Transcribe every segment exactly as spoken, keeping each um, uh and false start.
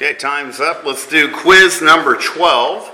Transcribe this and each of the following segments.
Okay, time's up. Let's do quiz number twelve.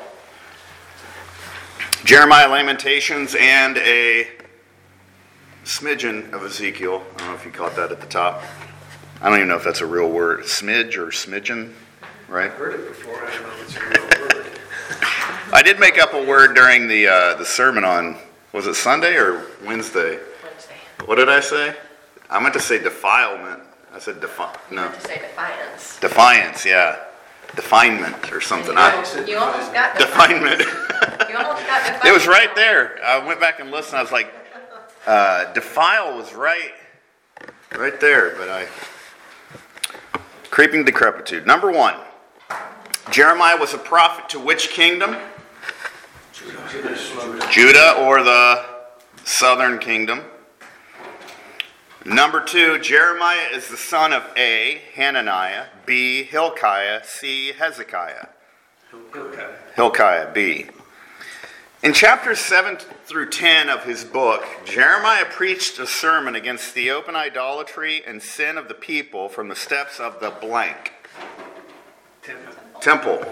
Jeremiah, Lamentations, and a smidgen of Ezekiel. I don't know if you caught that at the top. I don't even know if that's a real word. Smidge or smidgen, right? I've heard it before. I don't know if it's a real word. I did make up a word during the uh, the sermon on, was it Sunday or Wednesday? Wednesday. What did I say? I meant to say defilement. I said defi- no. To say defiance. Defiance, yeah. Definement or something. You, I, almost, you almost got definement. You almost got defiance. It was right there. I went back and listened. I was like, uh, defile was right, right there. But I, creeping decrepitude. Number one, Jeremiah was a prophet to which kingdom? Judah. Judah or the southern kingdom. Number two, Jeremiah is the son of A, Hananiah, B, Hilkiah, C, Hezekiah. Hilkiah. Hilkiah, B. In chapters seven through ten of his book, Jeremiah preached a sermon against the open idolatry and sin of the people from the steps of the blank. Temple. Temple.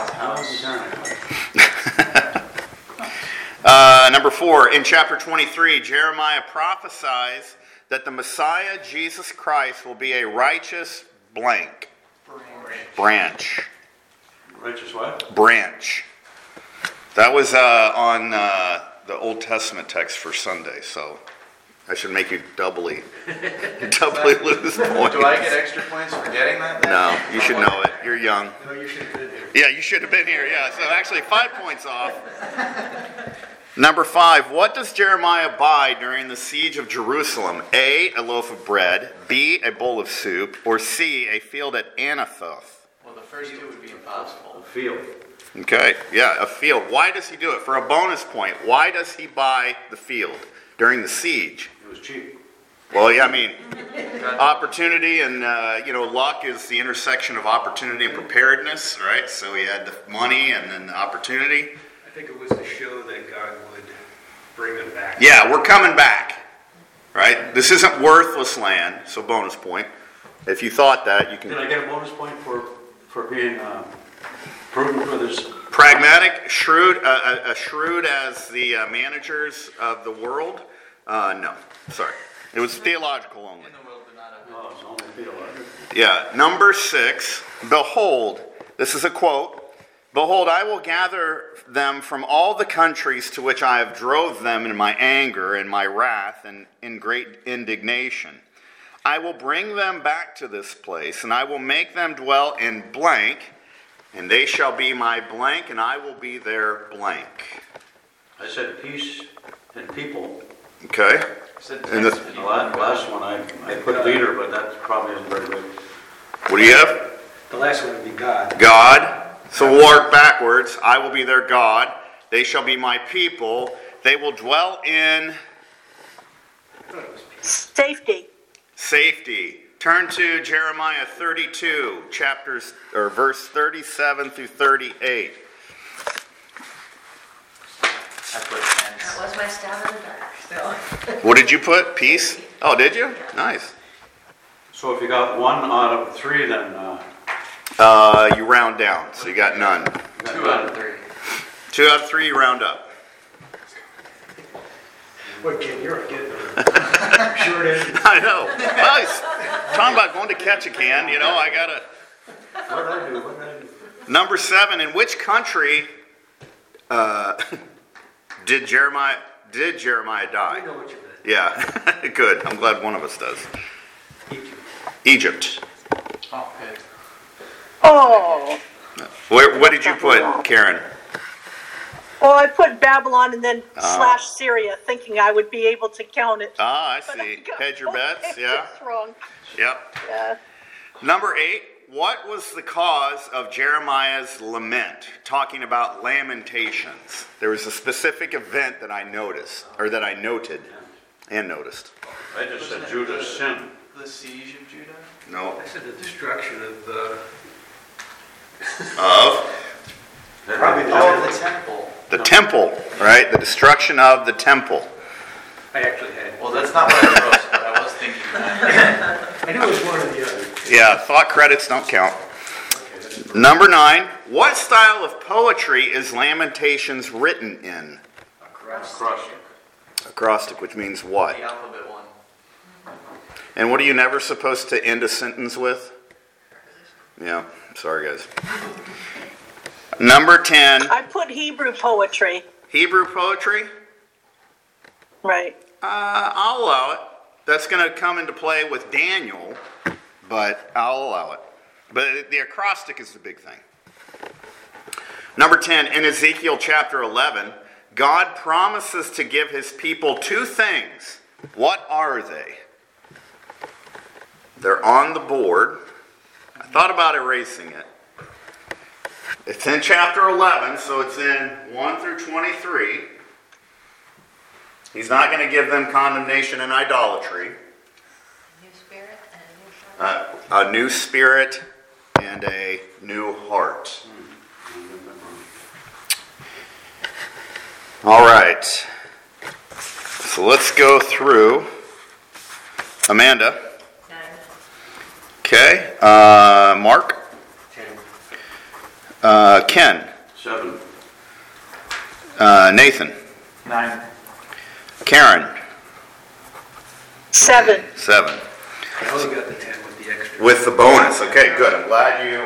uh, number four, in chapter twenty-three, Jeremiah prophesies that the Messiah, Jesus Christ, will be a righteous blank. Branch. Righteous what? Branch. That was uh, on uh, the Old Testament text for Sunday, so I should make you doubly, doubly lose points. Do I get extra points for getting that then? No, you should know it. You're young. No, you should have been here. Yeah, you should have been here. Yeah, so actually five points off. Number five, what does Jeremiah buy during the siege of Jerusalem? A, a loaf of bread, B, a bowl of soup, or C, a field at Anathoth? Well, the first two would be impossible. A field. Okay, yeah, a field. Why does he do it? For a bonus point, why does he buy the field during the siege? It was cheap. Well, yeah, I mean, opportunity and, uh, you know, luck is the intersection of opportunity and preparedness, right? So he had the money and then the opportunity. I think it was to show that God would bring them back. Yeah, we're coming back, right? This isn't worthless land, so bonus point. If you thought that, you can... Did I get a bonus point for, for being uh, prudent with his... Pragmatic, shrewd, uh, uh, shrewd as the uh, managers of the world? Uh, no, sorry. It was theological only. In the world, but not of it. Oh, it's only theological. Yeah, number six, behold, this is a quote, behold, I will gather them from all the countries to which I have drove them in my anger and my wrath and in great indignation. I will bring them back to this place, and I will make them dwell in blank, and they shall be my blank, and I will be their blank. I said peace and people. Okay? Said And the- The last, last one, I, I put leader, but that probably isn't very good. What do you have? The last one would be God. God. So we'll work backwards. I will be their God. They shall be my people. They will dwell in Safety. safety. Turn to Jeremiah thirty-two, chapters or verse thirty-seven through thirty-eight. I put That tens. was my stab in the dark. So. What did you put? Peace? Oh, did you? Nice. So if you got one out of three, then uh, Uh, you round down, so you got none. you got Two out of three. Two out of three, you round up. What, kid, you're getting the short end. I know. Well, he's talking about going to catch a can. You know, I gotta. What did I do? What did I do? Number seven. In which country uh, did Jeremiah did Jeremiah I die? know what you meant. Yeah, good. I'm glad one of us does. Egypt. Egypt. Oh, good. Oh. Where, what did you put, Karen? Well, I put Babylon and then Oh. slash Syria, thinking I would be able to count it. Ah, I But I see. got Hedge your both bets. Yeah. answers wrong. Yep. Yeah. Number eight. What was the cause of Jeremiah's lament? Talking about lamentations. There was a specific event that I noticed, or that I noted and noticed. I just said Judah's sin. The siege of Judah? No. I said the destruction of the... Of Probably the- Oh, the temple. the temple, right? The destruction of the temple. I actually had... Well, that's not what I wrote, but I was thinking that. I knew it was one or the other. Yeah, thought credits don't count. Number nine, what style of poetry is Lamentations written in? Acrostic. Acrostic, which means what? The alphabet one. And what are you never supposed to end a sentence with? Yeah, sorry guys. Number ten, I put Hebrew poetry. Hebrew poetry. Right. Uh, I'll allow it. That's going to come into play with Daniel, but I'll allow it. But the acrostic is the big thing. Number ten, in Ezekiel chapter eleven, God promises to give his people two things. What are they? They're on the board. I thought about erasing it. It's in chapter eleven, so it's in one through twenty-three. He's not going to give them condemnation and idolatry. New spirit and a new heart. Uh, a new spirit and a new heart. All right. So let's go through. Amanda. Nine. Okay. Uh, Mark. Ten. Uh, Ken. Seven. Uh, Nathan. Nine. Karen. Seven. Seven. I only got the ten with the extra. With the bonus. Okay, good. I'm glad you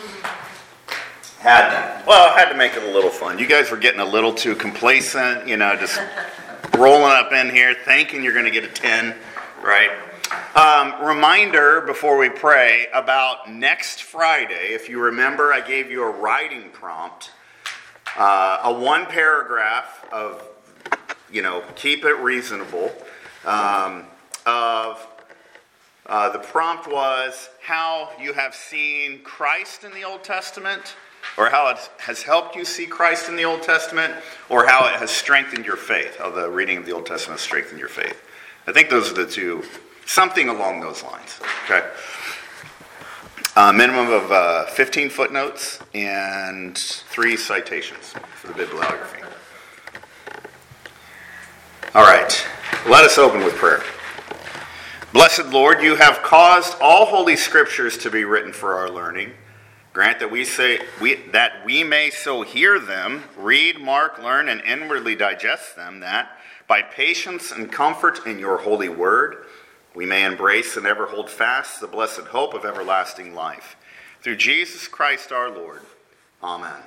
had that. Well, I had to make it a little fun. You guys were getting a little too complacent, you know, just rolling up in here thinking you're going to get a ten, right? Um, reminder before we pray about next Friday. If you remember, I gave you a writing prompt, uh, a one paragraph of, you know, keep it reasonable, um, of uh, the prompt was how you have seen Christ in the Old Testament, or how it has helped you see Christ in the Old Testament, or how it has strengthened your faith, how the reading of the Old Testament has strengthened your faith. I think those are the two, something along those lines, okay? A minimum of uh, fifteen footnotes and three citations for the bibliography. All right, let us open with prayer. Blessed Lord, you have caused all holy scriptures to be written for our learning. Grant that we say we that we may so hear them, read, mark, learn, and inwardly digest them, that by patience and comfort in your holy word, we may embrace and ever hold fast the blessed hope of everlasting life. Through Jesus Christ our Lord. Amen.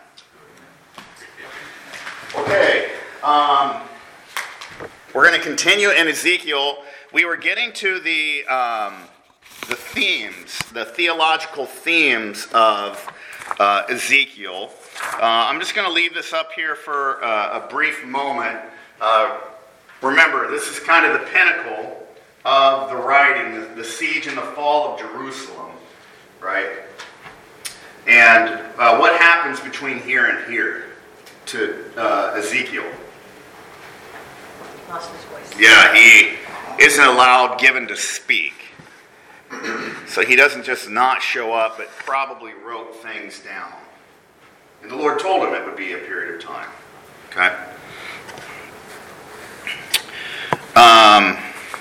Okay. Um, we're going to continue in Ezekiel. We were getting to the um, the themes, the theological themes of uh, Ezekiel. Uh, I'm just going to leave this up here for uh, a brief moment. Uh, remember, this is kind of the pinnacle of the writing, the, the siege and the fall of Jerusalem, right? And uh, what happens between here and here to uh, Ezekiel? Lost his voice. Yeah, he isn't allowed, given to speak. So he doesn't just not show up, but probably wrote things down. And the Lord told him it would be a period of time. Okay? Um,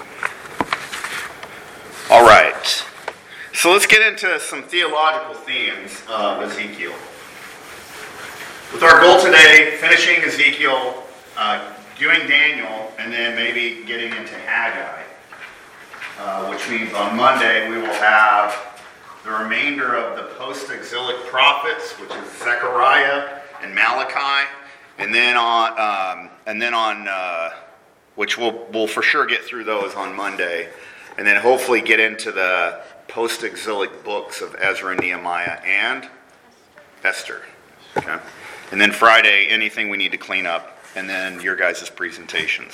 all right. So let's get into some theological themes of Ezekiel. With our goal today, finishing Ezekiel, uh, doing Daniel, and then maybe getting into Haggai. Uh, which means on Monday we will have the remainder of the post-exilic prophets, which is Zechariah and Malachi, and then on, um, and then on, uh, which we'll we'll for sure get through those on Monday, and then hopefully get into the post-exilic books of Ezra, Nehemiah, and Esther. Okay, and then Friday, anything we need to clean up, and then your guys' presentations.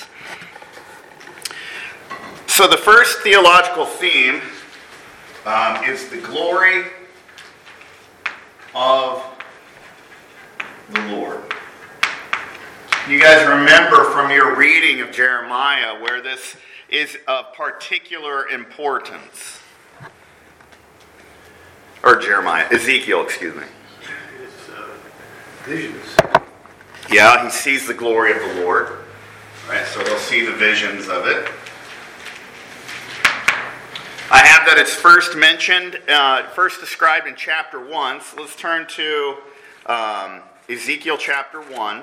So the first theological theme um, is the glory of the Lord. You guys remember from your reading of Jeremiah where this is of particular importance. Or Jeremiah, Ezekiel, excuse me. It's uh, visions. Yeah, he sees the glory of the Lord. Right, so we'll see the visions of it. I have have that it's first mentioned, uh, first described in chapter one. So let's turn to um, Ezekiel chapter one.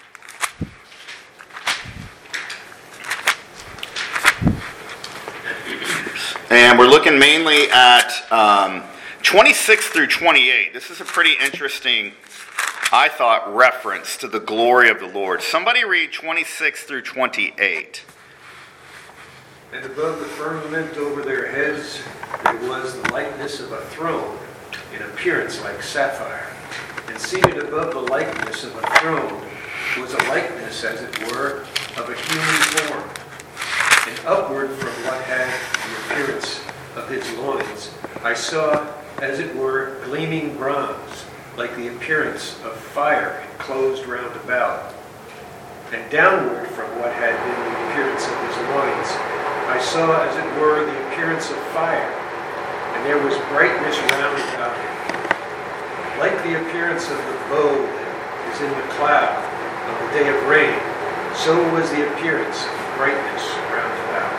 And we're looking mainly at um, twenty-six through twenty-eight. This is a pretty interesting, I thought, reference to the glory of the Lord. Somebody read twenty-six through twenty-eight. And above the firmament over their heads there was the likeness of a throne, in appearance like sapphire. And seated above the likeness of a throne was a likeness, as it were, of a human form. And upward from what had the appearance of his loins, I saw, as it were, gleaming bronze, like the appearance of fire enclosed round about. And downward from what had been the appearance of his loins, I saw, as it were, the appearance of fire, and there was brightness round about him. Like the appearance of the bow that is in the cloud on the day of rain, so was the appearance of brightness round about.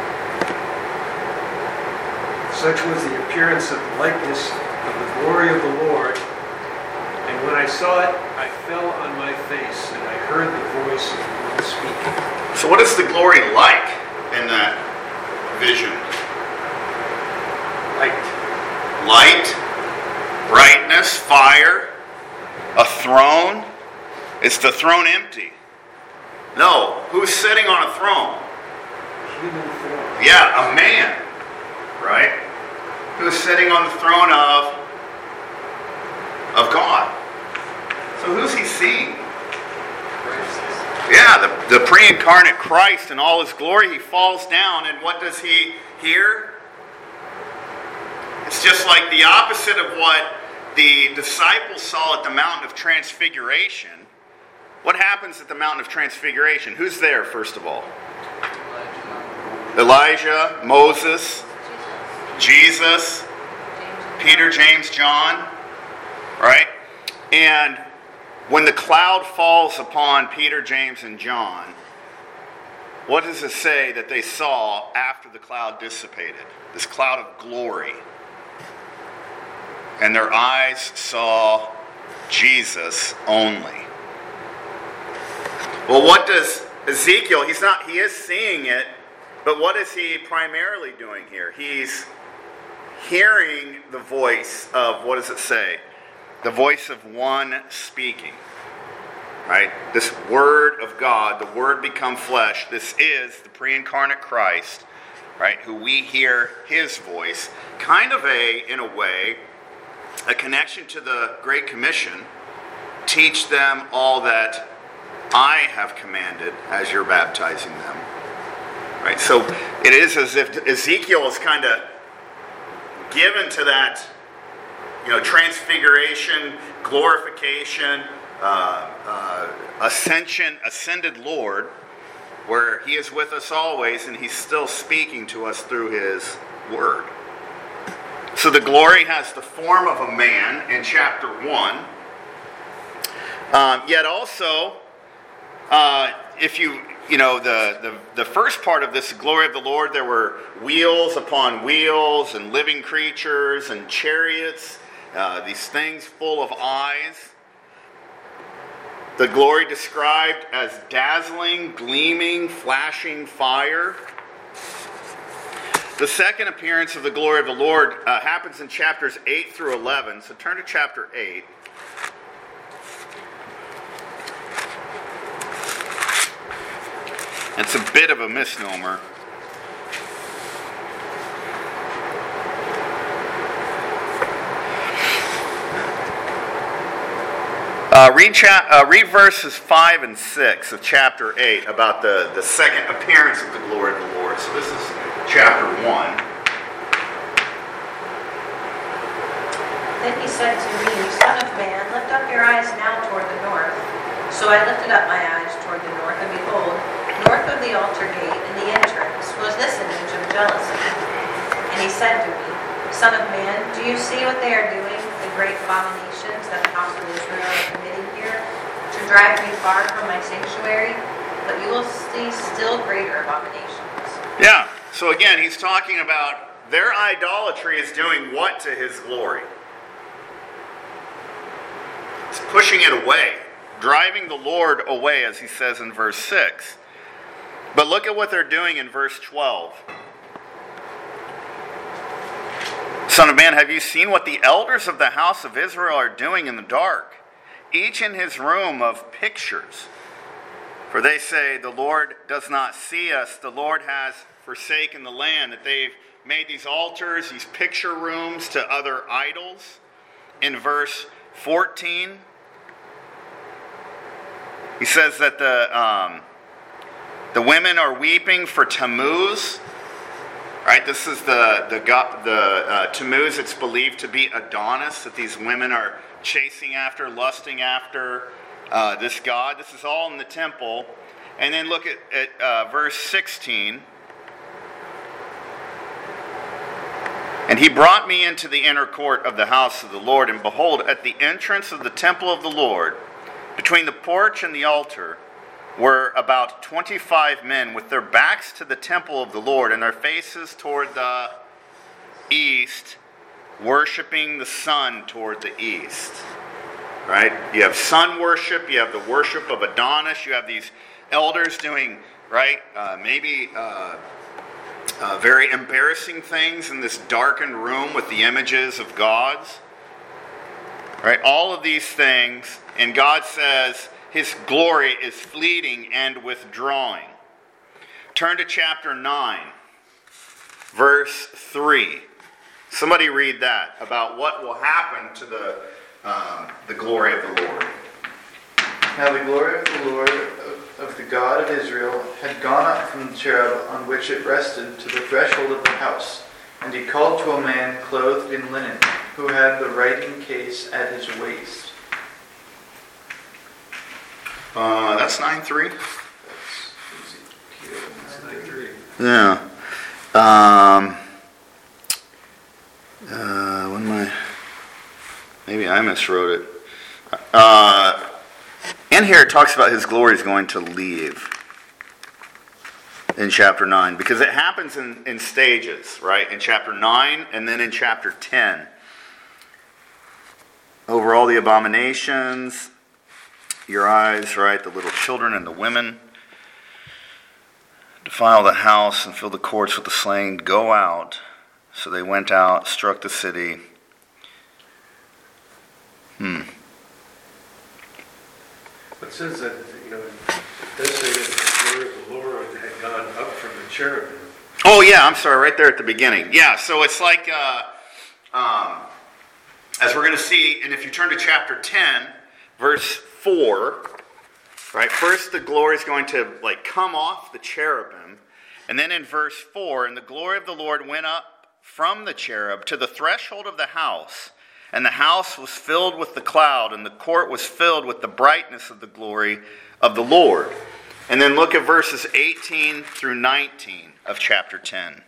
Such was the appearance of the likeness of the glory of the Lord. And when I saw it, I fell on my face, and I heard the voice of the one speaking. So what is the glory like in that vision? Light. Light, brightness, fire, a throne. Is the throne empty? No. Who's sitting on a throne? Human form. Yeah, a man, right? Who's sitting on the throne of, of God. So who's he seeing? Yeah, the, the pre-incarnate Christ in all his glory. He falls down, and what does he hear? It's just like the opposite of what the disciples saw at the Mountain of Transfiguration. What happens at the Mountain of Transfiguration? Who's there, first of all? Elijah, Moses, Jesus, Peter, James, John, right? And when the cloud falls upon Peter, James, and John, what does it say that they saw after the cloud dissipated? This cloud of glory. And their eyes saw Jesus only. Well, what does Ezekiel, he's not, he is seeing it, but what is he primarily doing here? He's hearing the voice of, what does it say? The voice of one speaking. Right? This word of God, the word become flesh, this is the pre-incarnate Christ, right? Who we hear his voice. Kind of a, in a way, a connection to the Great Commission. Teach them all that I have commanded as you're baptizing them. Right? So it is as if Ezekiel is kind of given to that, you know, transfiguration, glorification, uh, uh, ascension, ascended Lord, where he is with us always and he's still speaking to us through his word. So the glory has the form of a man in chapter one. Um, yet also, uh, if you, you know, the, the, the first part of this glory of the Lord, there were wheels upon wheels and living creatures and chariots, uh, these things full of eyes. The glory described as dazzling, gleaming, flashing fire. The second appearance of the glory of the Lord uh, happens in chapters eight through eleven. So turn to chapter eight. It's a bit of a misnomer. Uh, read, cha- uh, read verses five and six of chapter eight about the, the second appearance of the glory of the Lord. So this is chapter one. Then he said to me, Son of man, lift up your eyes now toward the north. So I lifted up my eyes toward the north, and behold, north of the altar gate in the entrance was this image of jealousy. And he said to me, Son of man, do you see what they are doing, the great abominations that the house of Israel are committing here, to drive me far from my sanctuary? But you will see still greater abominations. Yeah, so again, he's talking about their idolatry is doing what to his glory? It's pushing it away, driving the Lord away, as he says in verse six. But look at what they're doing in verse twelve. Son of man, have you seen what the elders of the house of Israel are doing in the dark, each in his room of pictures? For they say, the Lord does not see us. The Lord has forsaken the land. That they've made these altars, these picture rooms to other idols. In verse fourteen, he says that the um, the women are weeping for Tammuz. Right, this is the the the uh, Tammuz. It's believed to be Adonis, that these women are chasing after, lusting after uh, this god. This is all in the temple. And then look at, at uh, verse sixteen. And he brought me into the inner court of the house of the Lord, and behold, at the entrance of the temple of the Lord, between the porch and the altar, were about twenty-five men with their backs to the temple of the Lord and their faces toward the east, worshiping the sun toward the east. Right? You have sun worship, you have the worship of Adonis, you have these elders doing, right, uh, maybe uh, uh, very embarrassing things in this darkened room with the images of gods. Right? All of these things, and God says his glory is fleeting and withdrawing. Turn to chapter nine, verse three. Somebody read that about what will happen to the um, the glory of the Lord. Now the glory of the Lord, of, of the God of Israel, had gone up from the cherub on which it rested to the threshold of the house. And he called to a man clothed in linen, who had the writing case at his waist. Uh, that's nine three. That's nine three. Yeah. Um, uh, when my maybe I miswrote it. Uh, in here it talks about his glory is going to leave in chapter nine, because it happens in, in stages, right? In chapter nine and then in chapter ten. Over all the abominations, your eyes, right, the little children and the women, defile the house and fill the courts with the slain, go out. So they went out, struck the city. Hmm. It says that, you know, it does say that the glory of the Lord had gone up from the cherubim. Oh yeah, I'm sorry, right there at the beginning. Yeah, so it's like, uh, um, as we're going to see, and if you turn to chapter ten, verse four, right, first the glory is going to like come off the cherubim, and then in verse four, and the glory of the Lord went up from the cherub to the threshold of the house, and the house was filled with the cloud, and the court was filled with the brightness of the glory of the Lord. And then look at verses eighteen through nineteen of chapter ten.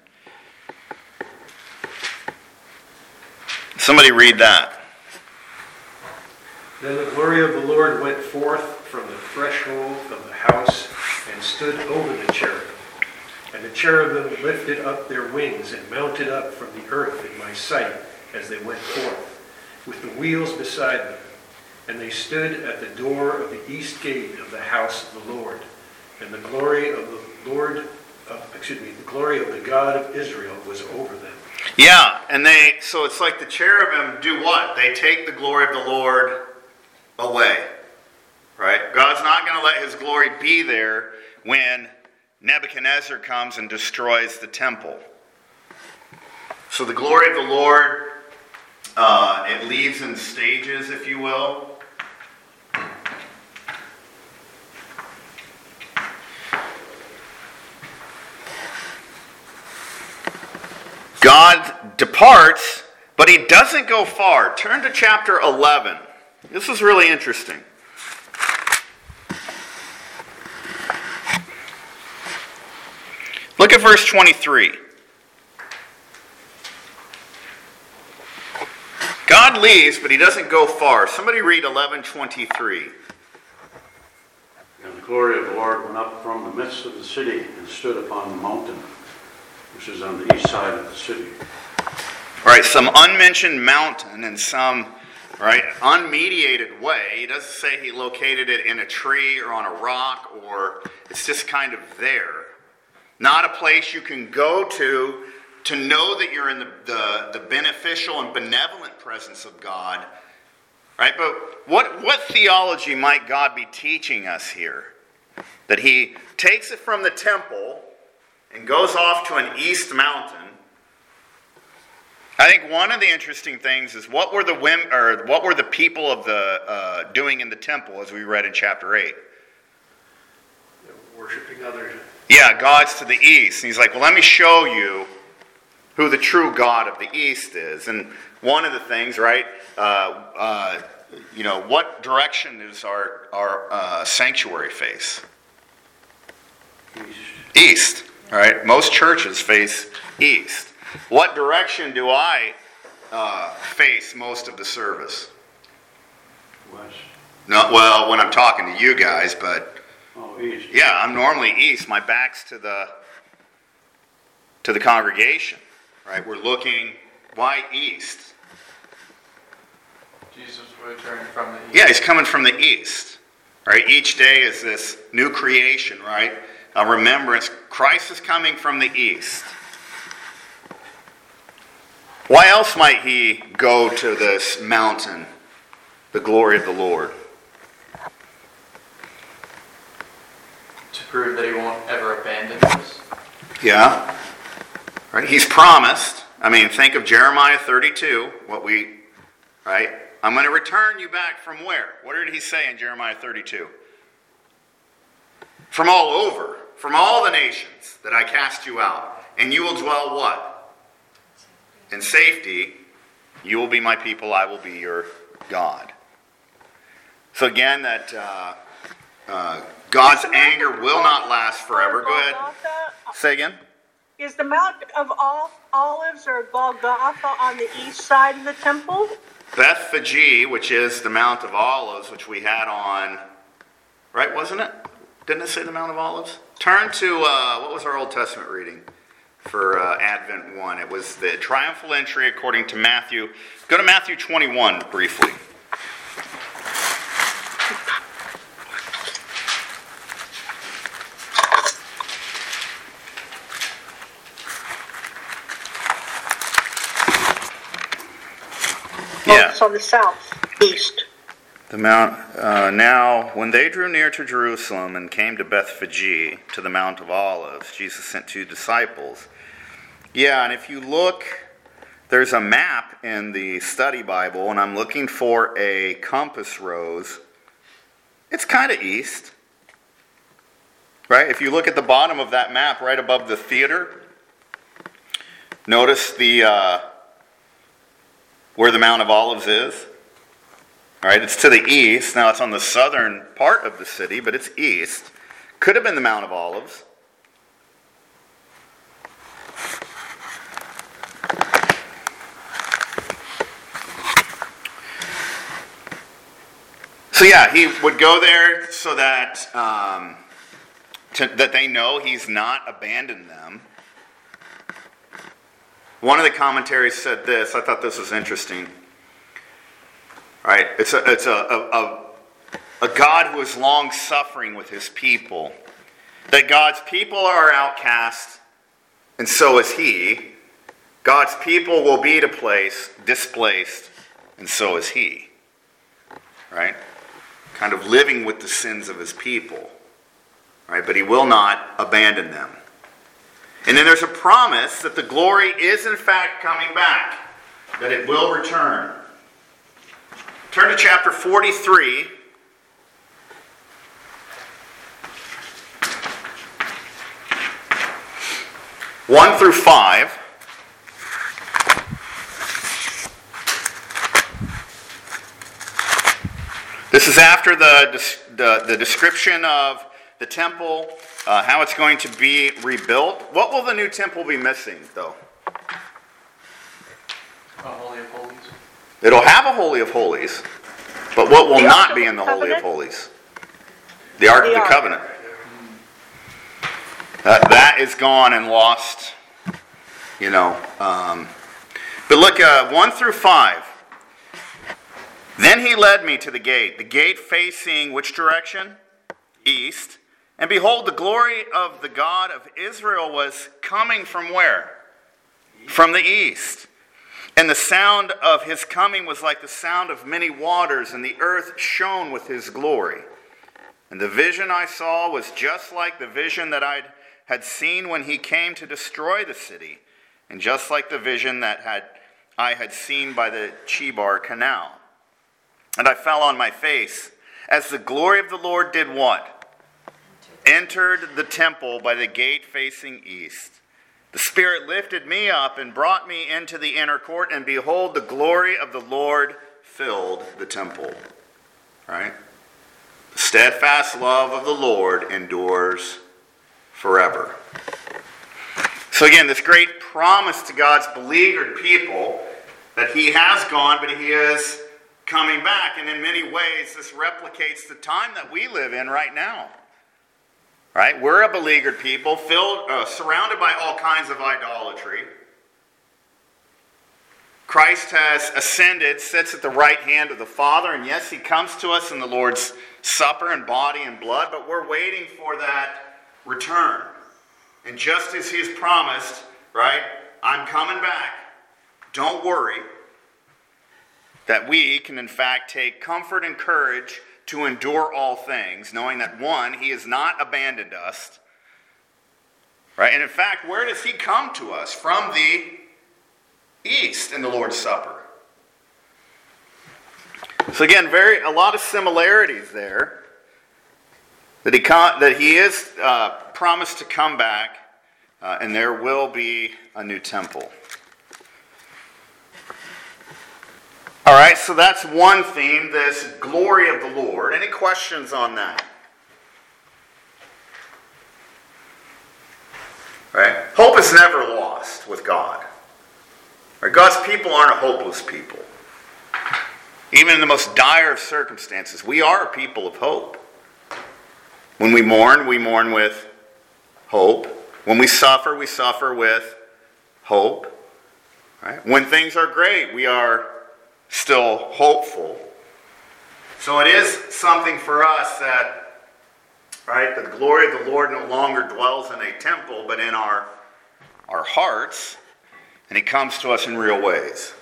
Somebody read that. Then the glory of the Lord went forth from the threshold of the house and stood over the cherubim. And the cherubim lifted up their wings and mounted up from the earth in my sight as they went forth, with the wheels beside them. And they stood at the door of the east gate of the house of the Lord. And the glory of the Lord, of, excuse me, the glory of the God of Israel was over them. Yeah, and they, so it's like the cherubim do what? They take the glory of the Lord away, right? God's not going to let his glory be there when Nebuchadnezzar comes and destroys the temple. So the glory of the Lord, uh, it leaves in stages, if you will. God departs, but he doesn't go far. Turn to chapter eleven. This is really interesting. Look at verse twenty-three. God leaves, but he doesn't go far. Somebody read eleven twenty-three. And the glory of the Lord went up from the midst of the city and stood upon the mountain. which is on the east side of the city. Right, some unmentioned mountain in some, right, unmediated way. He doesn't say he located it in a tree or on a rock, or it's just kind of there. Not a place you can go to to know that you're in the, the, the beneficial and benevolent presence of God. Right, but what, what theology might God be teaching us here? That he takes it from the temple and goes off to an east mountain. I think one of the interesting things is what were the women, or what were the people of the uh, doing in the temple, as we read in chapter eight? They're worshiping others. Yeah, gods to the east. And he's like, well, let me show you who the true God of the east is. And one of the things, right, uh, uh, you know, what direction does our, our uh, sanctuary face? East. East, right? Most churches face east. What direction do I uh, face most of the service? West. No, well, when I'm talking to you guys, but Oh, east. yeah, I'm normally east. My back's to the to the congregation, right? We're looking, why east? Jesus returned from the east. Yeah, he's coming from the east, right? Each day is this new creation, right? A remembrance. Christ is coming from the east. Why else might he go to this mountain, the glory of the Lord? To prove that he won't ever abandon us. Yeah. Right? He's promised. I mean, think of Jeremiah thirty-two, what we, right? I'm going to return you back from where? What did he say in Jeremiah thirty-two? From all over, from all the nations that I cast you out. And you will dwell what? In safety. You will be my people, I will be your God. So again, that uh, uh, God's anger will not last forever. Go ahead. Say again. Is the Mount of Olives or Golgotha on the east side of the temple? Bethphage, which is the Mount of Olives, which we had on, right, wasn't it? Didn't it say the Mount of Olives? Turn to, uh, what was our Old Testament reading for uh, Advent one? It was the triumphal entry according to Matthew. Go to Matthew twenty-one briefly. Yeah. So the south, east. The Mount. Uh, now, when they drew near to Jerusalem and came to Bethphage, to the Mount of Olives, Jesus sent two disciples. Yeah, and if you look, there's a map in the study Bible, and I'm looking for a compass rose. It's kind of east, right? If you look at the bottom of that map, right above the theater, notice the uh, where the Mount of Olives is. All right, it's to the east. Now it's on the southern part of the city, but it's east. Could have been the Mount of Olives. So yeah, he would go there so that um, to, that they know he's not abandoned them. One of the commentaries said this. I thought this was interesting. Right? It's a it's a, a, a God who is long suffering with his people. That God's people are outcast, and so is he. God's people will be displaced, displaced, and so is he. Right? Kind of living with the sins of his people. Right? But he will not abandon them. And then there's a promise that the glory is in fact coming back. That it will return. Turn to chapter forty-three. one through five. This is after the, the, the description of the temple, uh, how it's going to be rebuilt. What will the new temple be missing, though? A Holy of Holies. It'll have a Holy of Holies, but what will not be in the Holy of Holies? The Ark of the Covenant. Uh, that is gone and lost you know. Um, but look, uh, one through five. Then he led me to the gate, the gate facing which direction? East. And behold, the glory of the God of Israel was coming from where? From the east. And the sound of his coming was like the sound of many waters, and the earth shone with his glory. And the vision I saw was just like the vision that I had seen when he came to destroy the city, and just like the vision that had I had seen by the Chebar Canal. And I fell on my face, as the glory of the Lord did what? Entered the temple by the gate facing east. The Spirit lifted me up and brought me into the inner court, and behold, the glory of the Lord filled the temple. Right? The steadfast love of the Lord endures forever. So again, this great promise to God's beleaguered people that he has gone, but he is coming back. And in many ways, this replicates the time that we live in right now. Right? We're a beleaguered people, filled, uh, surrounded by all kinds of idolatry. Christ has ascended, sits at the right hand of the Father, and yes, he comes to us in the Lord's Supper in body and blood, but we're waiting for that return. And just as he's promised, right, I'm coming back, don't worry, that we can in fact take comfort and courage to endure all things, knowing that, one, he has not abandoned us. Right? And in fact, where does he come to us? From the east in the Lord's Supper. So again, very a lot of similarities there. That he, that he is uh, promised to come back, uh, and there will be a new temple. All right, so that's one theme, this glory of the Lord. Any questions on that? Right? Hope is never lost with God. Right? God's people aren't a hopeless people. Even in the most dire of circumstances, we are a people of hope. When we mourn, we mourn with hope. When we suffer, we suffer with hope. Right? When things are great, we are still hopeful. So it is something for us that, right, the glory of the Lord no longer dwells in a temple, but in our, our hearts, and he comes to us in real ways.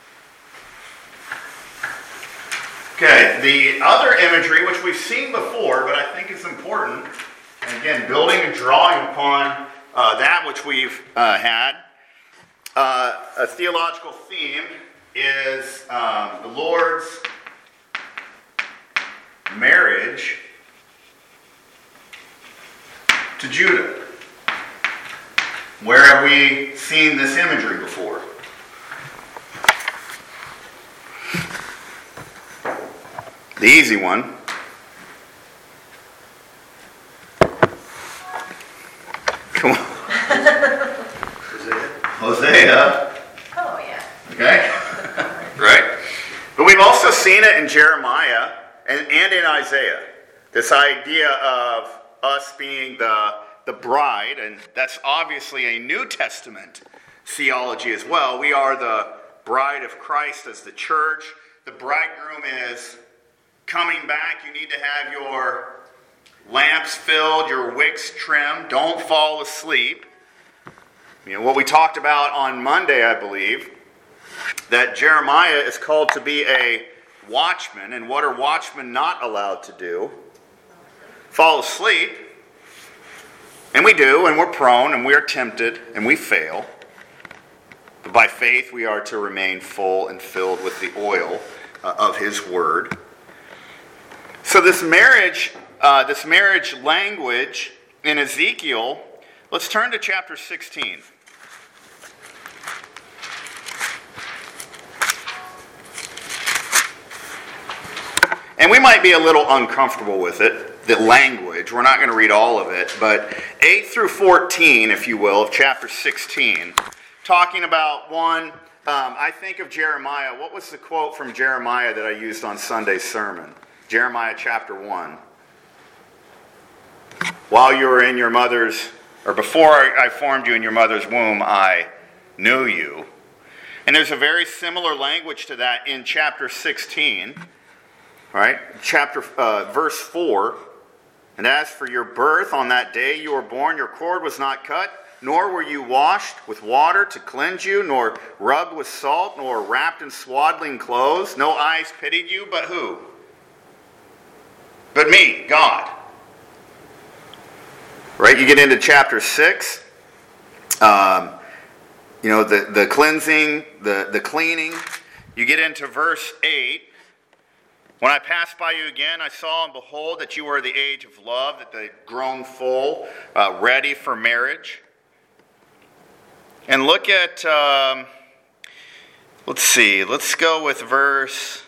Okay, the other imagery, which we've seen before, but I think is important, and again, building and drawing upon uh, that which we've uh, had, uh, a theological theme is um, the Lord's marriage to Judah. Where have we seen this imagery before? The easy one. Come on. Hosea. Hosea. Oh, yeah. Okay. Right? But we've also seen it in Jeremiah and, and in Isaiah. This idea of us being the, the bride, and that's obviously a New Testament theology as well. We are the bride of Christ as the church. The bridegroom is coming back. You need to have your lamps filled, your wicks trimmed. Don't fall asleep. You know, what we talked about on Monday, I believe, that Jeremiah is called to be a watchman, and what are watchmen not allowed to do? Fall asleep. And we do, and we're prone, and we are tempted, and we fail. But by faith we are to remain full and filled with the oil uh, of his word. So this marriage, uh, this marriage language in Ezekiel, let's turn to chapter sixteen. And we might be a little uncomfortable with it, the language. We're not going to read all of it, but eight through fourteen, if you will, of chapter sixteen, talking about one, um, I think of Jeremiah. What was the quote from Jeremiah that I used on Sunday's sermon? Jeremiah chapter one. While you were in your mother's, or before I formed you in your mother's womb, I knew you. And there's a very similar language to that in chapter sixteen, right? Chapter uh, verse four. And as for your birth, on that day you were born, your cord was not cut, nor were you washed with water to cleanse you, nor rubbed with salt, nor wrapped in swaddling clothes. No eyes pitied you, but who? But me, God. Right? You get into chapter six. Um, you know, the, the cleansing, the, the cleaning. You get into verse eight. When I passed by you again, I saw and behold that you were the age of love, that they had grown full, uh, ready for marriage. And look at, um, let's see, let's go with verse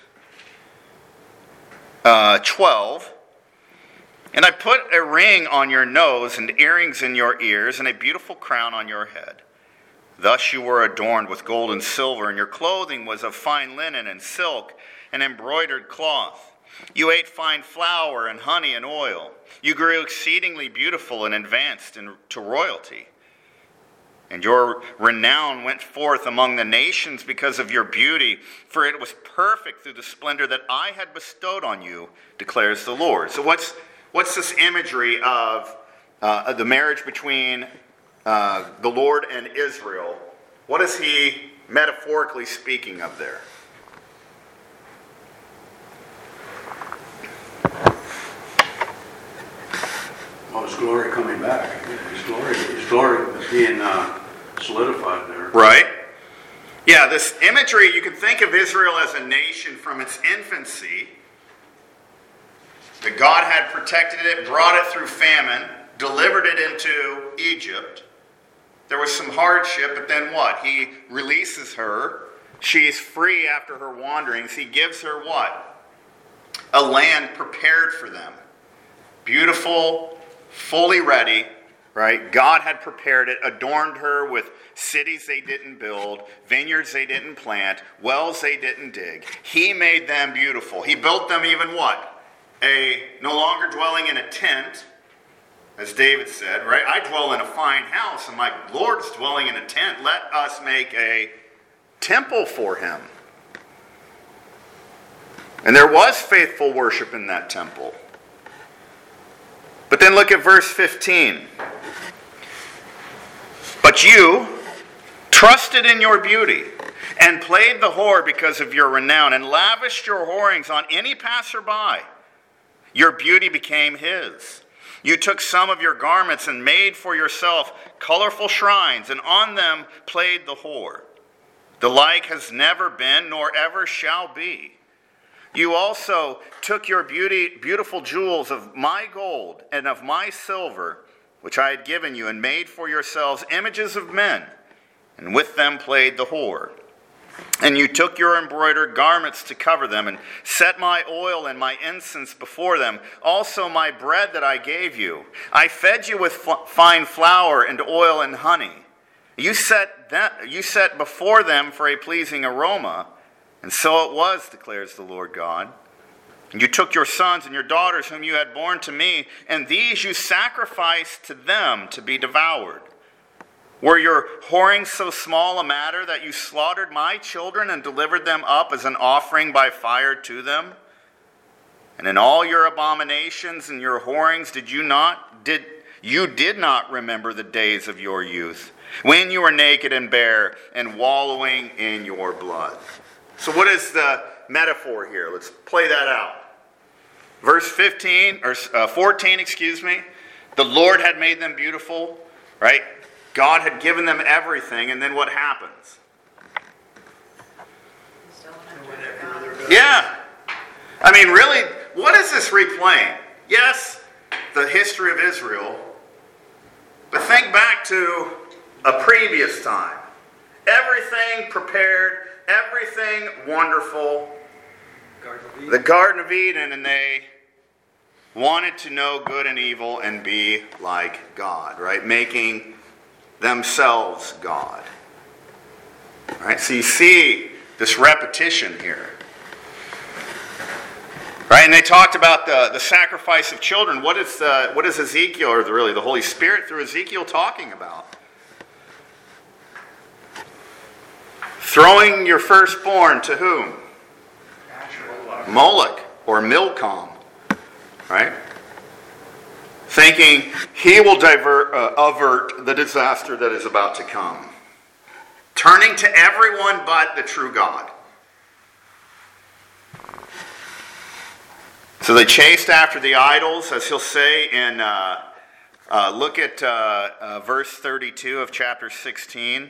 uh, twelve. And I put a ring on your nose and earrings in your ears and a beautiful crown on your head. Thus you were adorned with gold and silver, and your clothing was of fine linen and silk and embroidered cloth. You ate fine flour and honey and oil. You grew exceedingly beautiful and advanced into royalty. And your renown went forth among the nations because of your beauty, for it was perfect through the splendor that I had bestowed on you, declares the Lord. So what's what's this imagery of uh, the marriage between uh, the Lord and Israel? What is he metaphorically speaking of there? Well, his glory coming back. His glory, his glory being uh, solidified there. Right? Yeah, this imagery, you can think of Israel as a nation from its infancy. That God had protected it, brought it through famine, delivered it into Egypt. There was some hardship, but then what? He releases her. She's free after her wanderings. He gives her what? A land prepared for them. Beautiful, fully ready, right? God had prepared it, adorned her with cities they didn't build, vineyards they didn't plant, wells they didn't dig. He made them beautiful. He built them even what? A no longer dwelling in a tent, as David said, right? I dwell in a fine house, and my Lord's dwelling in a tent. Let us make a temple for him. And there was faithful worship in that temple. But then look at verse fifteen. But you trusted in your beauty and played the whore because of your renown and lavished your whorings on any passerby. Your beauty became his. You took some of your garments and made for yourself colorful shrines, and on them played the whore. The like has never been, nor ever shall be. You also took your beauty, beautiful jewels of my gold and of my silver, which I had given you, and made for yourselves images of men, and with them played the whore. And you took your embroidered garments to cover them, and set my oil and my incense before them, also my bread that I gave you. I fed you with f- fine flour and oil and honey. You set, that, you set before them for a pleasing aroma, and so it was, declares the Lord God. And you took your sons and your daughters whom you had borne to me, and these you sacrificed to them to be devoured. Were your whoring so small a matter that you slaughtered my children and delivered them up as an offering by fire to them? And in all your abominations and your whorings did you not did you did not remember the days of your youth, when you were naked and bare and wallowing in your blood. So what is the metaphor here? Let's play that out. Verse fifteen or uh, fourteen, excuse me. The Lord had made them beautiful, right? God had given them everything, and then what happens? Yeah. I mean, really, what is this replaying? Yes, the history of Israel, but think back to a previous time. Everything prepared, everything wonderful. Garden The Garden of Eden, and they wanted to know good and evil and be like God, right? Making themselves God. All right, so you see this repetition here. Right, and they talked about the, the sacrifice of children. What is the, what is Ezekiel, or really the Holy Spirit through Ezekiel, talking about? Throwing your firstborn to whom? Moloch or Milcom, right? Thinking he will divert, uh, avert the disaster that is about to come. Turning to everyone but the true God. So they chased after the idols, as he'll say in, uh, uh, look at uh, uh, verse thirty-two of chapter sixteen.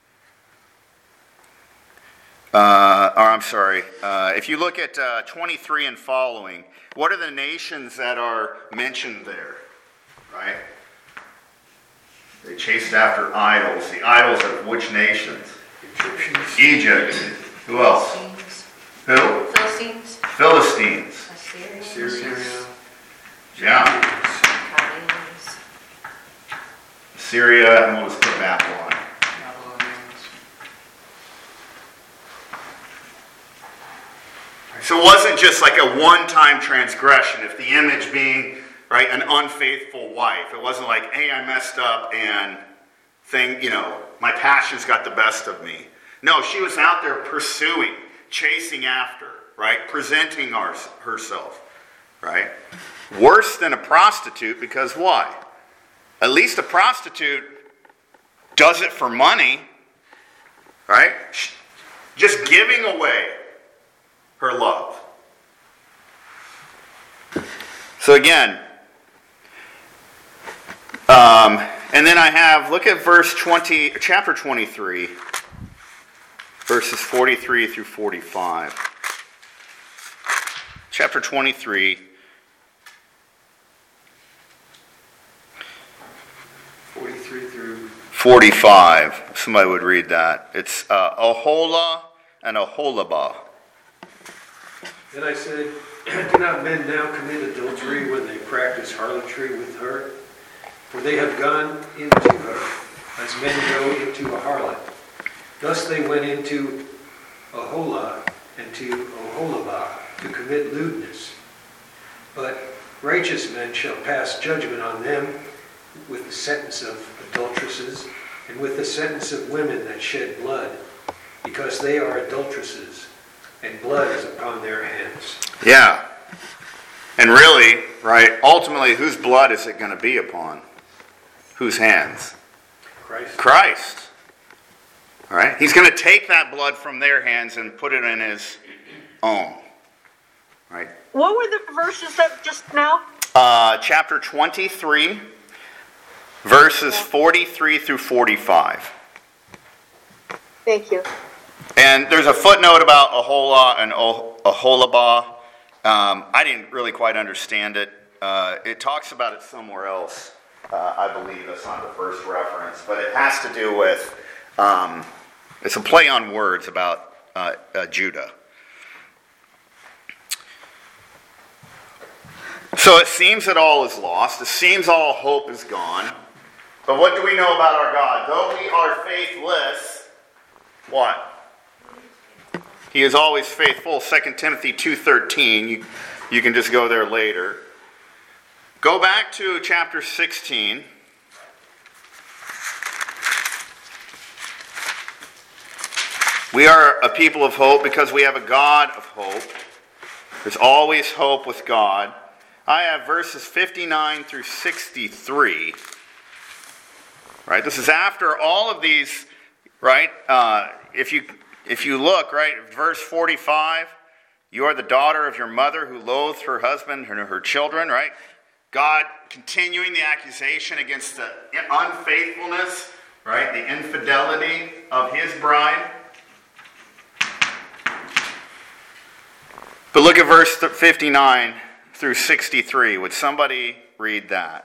Uh, or I'm sorry, uh, if you look at uh, twenty-three and following, what are the nations that are mentioned there? Right? They chased after idols. The idols of which nations? Egyptians. Egypt. Who else? Philistines. Who? Philistines. Philistines. Assyrians. Syria. Yeah. Chaldeans. Syria, and we'll just put Babylon. So it wasn't just like a one-time transgression, if the image being, right, an unfaithful wife. It wasn't like, hey, I messed up and thing, you know, my passions got the best of me. No, she was out there pursuing, chasing after, right, presenting our, herself, right? Worse than a prostitute, because why? At least a prostitute does it for money, right? Just giving away her love. So again, um, and then I have, look at verse twenty, chapter twenty-three, verses forty-three through forty-five. Chapter twenty-three. forty-three through forty-five. Somebody would read that. It's uh, Oholah and Oholibah. Then I said, do not men now commit adultery when they practice harlotry with her? For they have gone into her, as men go into a harlot. Thus they went into Oholah and to Oholibah to commit lewdness. But righteous men shall pass judgment on them with the sentence of adulteresses and with the sentence of women that shed blood, because they are adulteresses, and blood is upon their hands. Yeah. And really, right, ultimately, whose blood is it going to be upon? Whose hands? Christ. Christ. All right? He's going to take that blood from their hands and put it in his own. Right? What were the verses that just now? Uh, chapter twenty-three, verses forty-three through forty-five. Thank you. And there's a footnote about Oholah and Oholibah. Um, I didn't really quite understand it. Uh, it talks about it somewhere else, uh, I believe. That's not the first reference. But it has to do with, um, it's a play on words about uh, uh, Judah. So it seems that all is lost. It seems all hope is gone. But what do we know about our God? Though we are faithless, what? He is always faithful. Second Timothy two thirteen. You, you can just go there later. Go back to chapter sixteen. We are a people of hope because we have a God of hope. There's always hope with God. I have verses fifty-nine through sixty-three. Right? This is after all of these, right? Uh, if you... If you look, right, verse forty-five, you are the daughter of your mother who loathed her husband and her children, right? God continuing the accusation against the unfaithfulness, right, the infidelity of his bride. But look at verse fifty-nine through sixty-three. Would somebody read that?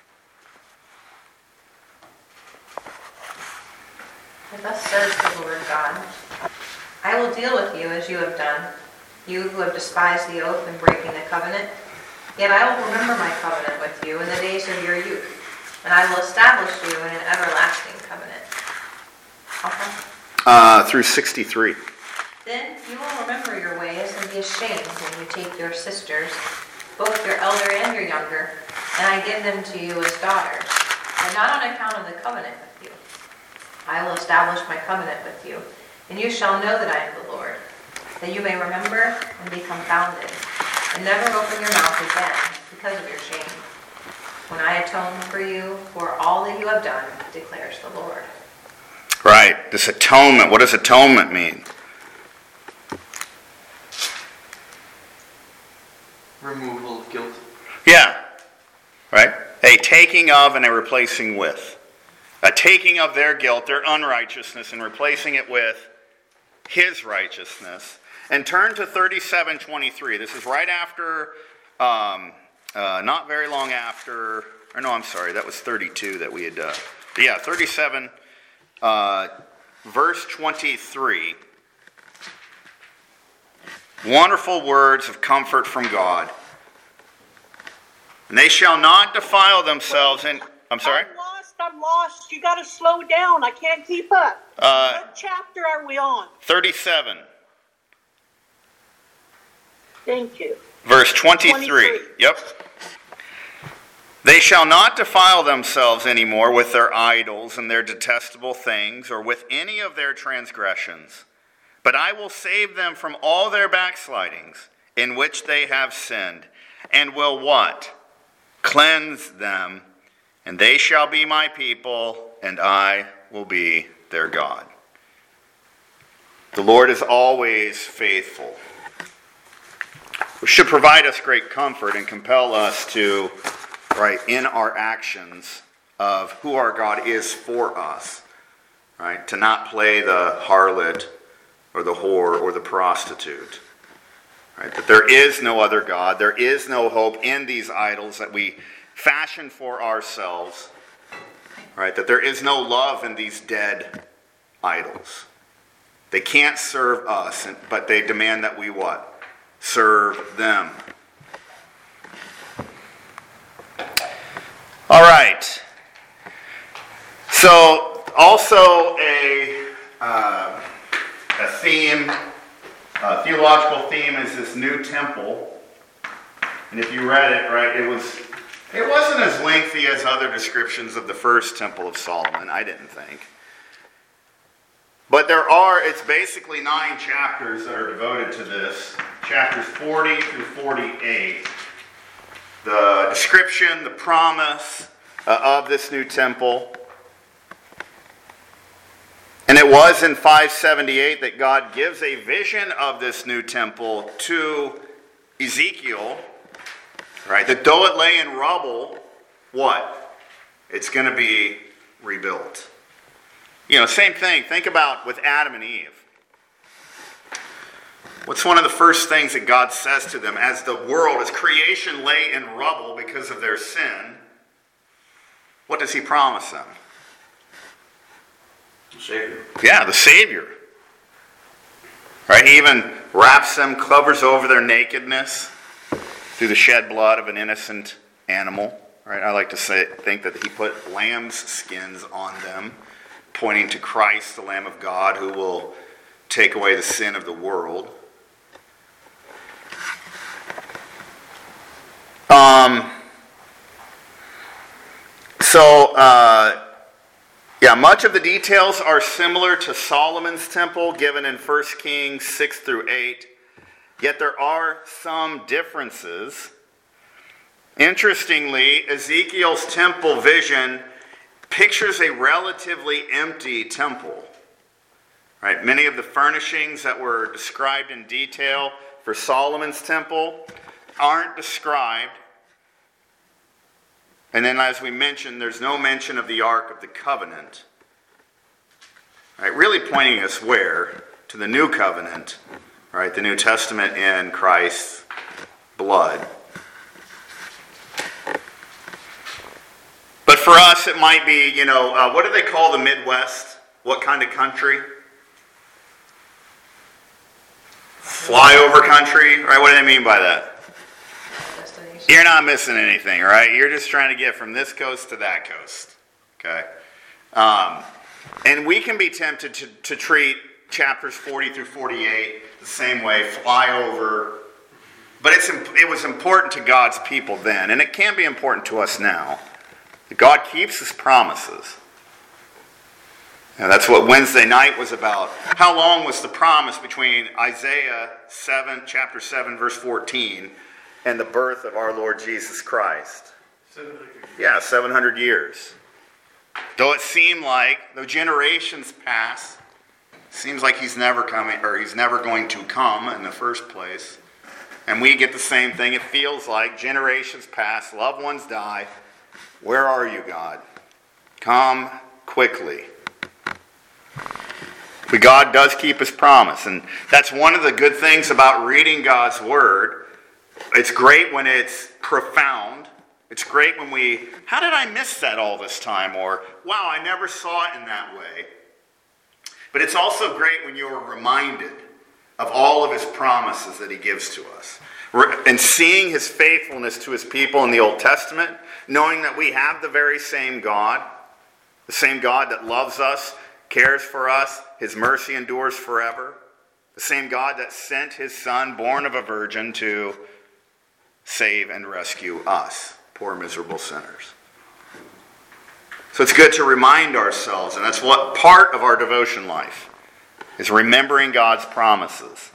And thus says the Lord God, I will deal with you as you have done, you who have despised the oath and breaking the covenant. Yet I will remember my covenant with you in the days of your youth, and I will establish you in an everlasting covenant. Okay. Uh, through sixty-three. Then you will remember your ways and be ashamed when you take your sisters, both your elder and your younger, and I give them to you as daughters, but not on account of the covenant with you. I will establish my covenant with you And you shall know that I am the Lord, that you may remember and be confounded, and never open your mouth again because of your shame, when I atone for you for all that you have done, declares the Lord. Right, this atonement. What does atonement mean? Removal of guilt. Yeah, right? A taking of and a replacing with. A taking of their guilt, their unrighteousness, and replacing it with his righteousness. And turn to thirty-seven twenty-three. This is right after, um, uh, not very long after, or no, I'm sorry, that was thirty-two that we had, uh, yeah, thirty-seven, uh, verse twenty-three. Wonderful words of comfort from God. And they shall not defile themselves in, I'm sorry? I'm lost, I'm lost. You got to slow down. I can't keep up. Uh, what chapter are we on? thirty-seven. Thank you. Verse twenty-three. twenty-three. Yep. They shall not defile themselves anymore with their idols and their detestable things, or with any of their transgressions. But I will save them from all their backslidings in which they have sinned, and will what? Cleanse them, and they shall be my people, and I will be their God. The Lord is always faithful, which should provide us great comfort and compel us to, right, in our actions of who our God is for us, right, to not play the harlot or the whore or the prostitute, right, that there is no other God, there is no hope in these idols that we fashion for ourselves, right, that there is no love in these dead idols. They can't serve us, but they demand that we what? Serve them. All right. So, also a uh, a theme, a theological theme is this new temple. And if you read it, right, it was it wasn't as lengthy as other descriptions of the first temple of Solomon, I didn't think. But there are, it's basically nine chapters that are devoted to this. Chapters forty through forty-eight. The description, the promise uh, of this new temple. And it was in five seventy-eight that God gives a vision of this new temple to Ezekiel. Right? That though it lay in rubble, what? It's going to be rebuilt. You know, same thing. Think about with Adam and Eve. What's one of the first things that God says to them as the world, as creation lay in rubble because of their sin? What does he promise them? The Savior. Yeah, the Savior. Right? He even wraps them, covers over their nakedness through the shed blood of an innocent animal. Right? I like to say, think that he put lamb's skins on them, pointing to Christ, the Lamb of God, who will take away the sin of the world. Um, so, uh, yeah, much of the details are similar to Solomon's temple given in First Kings six through eight, yet there are some differences. Interestingly, Ezekiel's temple vision pictures a relatively empty temple. Right? Many of the furnishings that were described in detail for Solomon's temple aren't described. And then, as we mentioned, there's no mention of the Ark of the Covenant. Right? Really pointing us where? To the New Covenant, right? The New Testament in Christ's blood. But for us, it might be, you know, uh, what do they call the Midwest? What kind of country? Flyover country, right? What do they mean by that? You're not missing anything, right? You're just trying to get from this coast to that coast, okay? Um, and we can be tempted to, to treat chapters forty through forty-eight the same way, flyover. But it's it was important to God's people then, and it can be important to us now. That God keeps his promises. And that's what Wednesday night was about. How long was the promise between Isaiah seven, chapter seven, verse fourteen, and the birth of our Lord Jesus Christ? seven hundred. Yeah, seven hundred years. Though it seemed like, though generations pass, seems like he's never coming, or he's never going to come in the first place. And we get the same thing. It feels like generations pass, loved ones die. Where are you, God? Come quickly. But God does keep his promise. And that's one of the good things about reading God's word. It's great when it's profound. It's great when we, how did I miss that all this time? Or, wow, I never saw it in that way. But it's also great when you're reminded of all of his promises that he gives to us. And seeing his faithfulness to his people in the Old Testament, knowing that we have the very same God, the same God that loves us, cares for us, his mercy endures forever, the same God that sent his son, born of a virgin, to save and rescue us, poor miserable sinners. So it's good to remind ourselves, and that's what part of our devotion life is, remembering God's promises.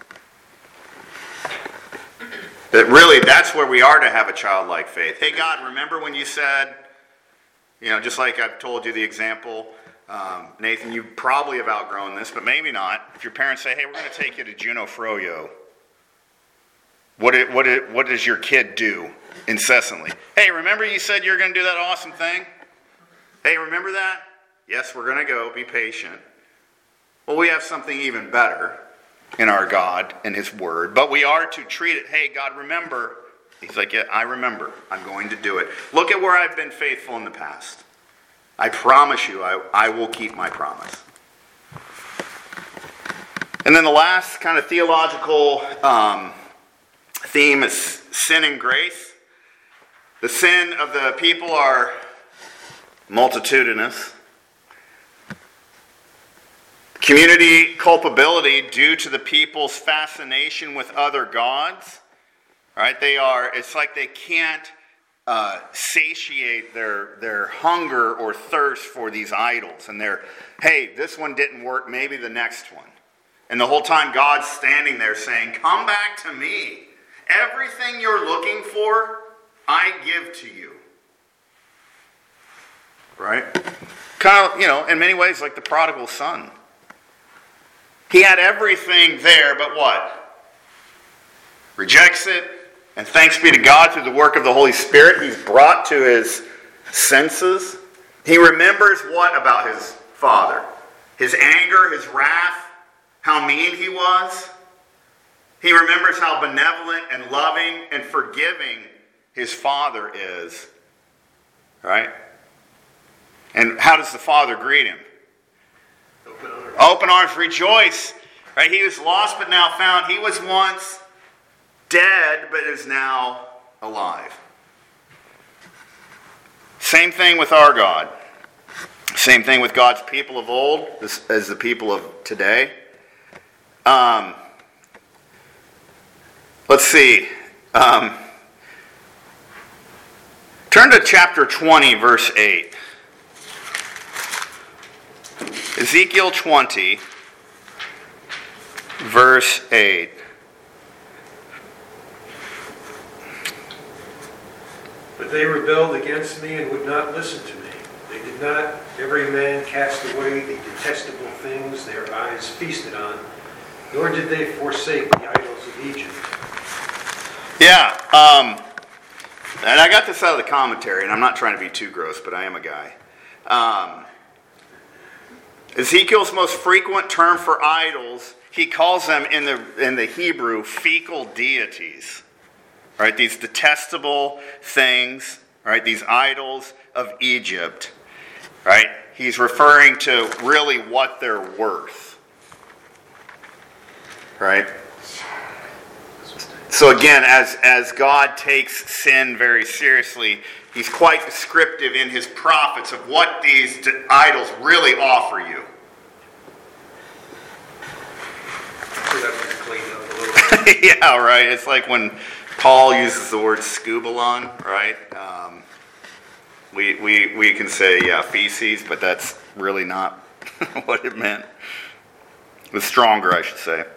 That really, that's where we are to have a childlike faith. Hey, God, remember when you said, you know, just like I've told you the example, um, Nathan, you probably have outgrown this, but maybe not. If your parents say, hey, we're going to take you to Juno Froyo, what, it, what, it, what does your kid do incessantly? Hey, remember you said you were going to do that awesome thing? Hey, remember that? Yes, we're going to go. Be patient. Well, we have something even better in our God and his word, but we are to treat it, hey, God, remember. He's like, yeah, I remember. I'm going to do it. Look at where I've been faithful in the past. I promise you, I, I will keep my promise. And then the last kind of theological um, theme is sin and grace. The sin of the people are multitudinous. Community culpability due to the people's fascination with other gods. Right? They are, it's like they can't uh, satiate their, their hunger or thirst for these idols. And they're, hey, this one didn't work, maybe the next one. And the whole time God's standing there saying, come back to me. Everything you're looking for, I give to you. Right? Kind of, you know, in many ways like the prodigal son. He had everything there, but what? Rejects it. And thanks be to God, through the work of the Holy Spirit, he's brought to his senses. He remembers what about his father? His anger, his wrath, how mean he was. He remembers how benevolent and loving and forgiving his father is. Right? And how does the father greet him? Open arms. Open arms, rejoice. Right? He was lost but now found. He was once dead but is now alive. Same thing with our God. Same thing with God's people of old as the people of today. Um, let's see. Um, turn to chapter twenty, verse eight. Ezekiel twenty, verse eight. But they rebelled against me and would not listen to me. They did not, every man, cast away the detestable things their eyes feasted on, nor did they forsake the idols of Egypt. Yeah, um, and I got this out of the commentary, and I'm not trying to be too gross, but I am a guy. Um, Ezekiel's most frequent term for idols, he calls them in the in the Hebrew fecal deities. Right, these detestable things, right, these idols of Egypt, right? He's referring to really what they're worth. Right? So again, as, as God takes sin very seriously, he's quite descriptive in his prophets of what these idols really offer you. So that was cleaned up a little bit. Yeah, right. It's like when Paul uses the word scubalon, right? Um, we, we, we can say, yeah, feces, but that's really not what it meant. It was stronger, I should say.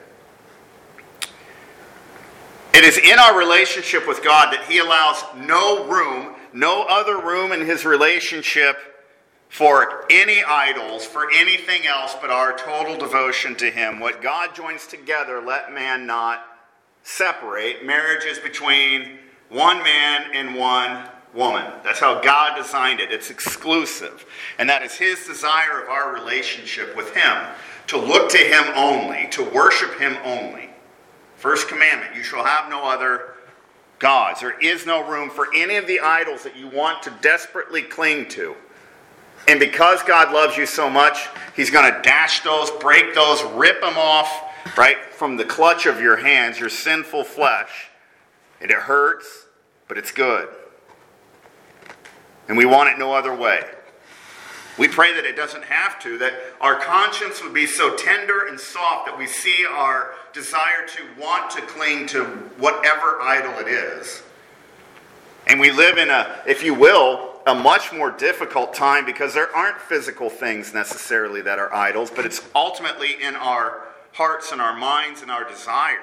It is in our relationship with God that he allows no room, no other room in his relationship for any idols, for anything else but our total devotion to him. What God joins together, let man not separate. Marriage is between one man and one woman. That's how God designed it. It's exclusive. And that is his desire of our relationship with him, to look to him only, to worship him only. First commandment, you shall have no other gods. There is no room for any of the idols that you want to desperately cling to. And because God loves you so much, he's going to dash those, break those, rip them off, right, from the clutch of your hands, your sinful flesh. And it hurts, but it's good. And we want it no other way. We pray that it doesn't have to, that our conscience would be so tender and soft that we see our desire to want to cling to whatever idol it is. And we live in a, if you will, a much more difficult time because there aren't physical things necessarily that are idols, but it's ultimately in our hearts and our minds and our desires.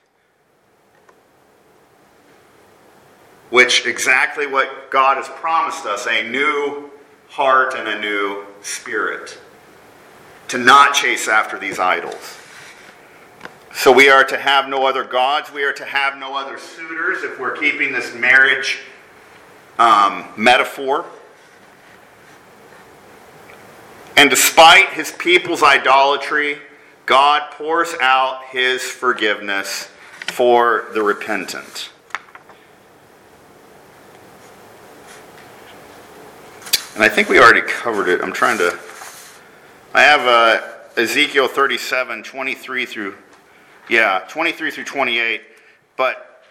Which exactly what God has promised us, a new heart and a new spirit. To not chase after these idols. So we are to have no other gods. We are to have no other suitors if we're keeping this marriage um, metaphor. And despite his people's idolatry, God pours out his forgiveness for the repentant. And I think we already covered it. I'm trying to... I have uh, Ezekiel thirty-seven, twenty-three through... Yeah, twenty-three through twenty-eight. But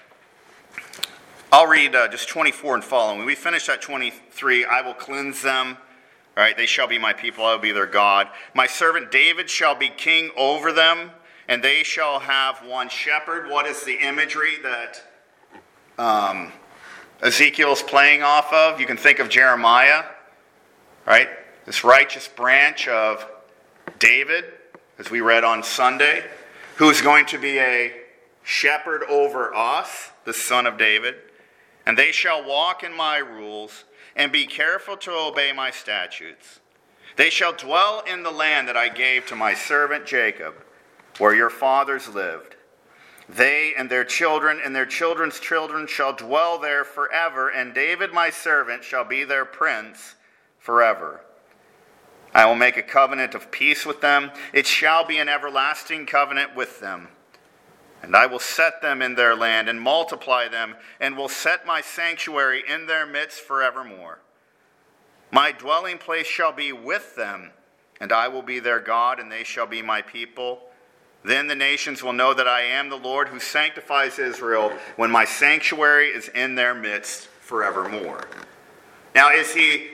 I'll read uh, just twenty-four and following. When we finish at twenty-three, I will cleanse them. All right, they shall be my people, I will be their God. My servant David shall be king over them, and they shall have one shepherd. What is the imagery that um, Ezekiel's playing off of? You can think of Jeremiah, right? This righteous branch of David, as we read on Sunday, who is going to be a shepherd over us, the son of David. And they shall walk in my rules and be careful to obey my statutes. They shall dwell in the land that I gave to my servant Jacob, where your fathers lived. They and their children and their children's children shall dwell there forever, and David my servant shall be their prince forever. I will make a covenant of peace with them. It shall be an everlasting covenant with them. And I will set them in their land and multiply them, and will set my sanctuary in their midst forevermore. My dwelling place shall be with them, and I will be their God, and they shall be my people. Then the nations will know that I am the Lord who sanctifies Israel, when my sanctuary is in their midst forevermore. Now, is he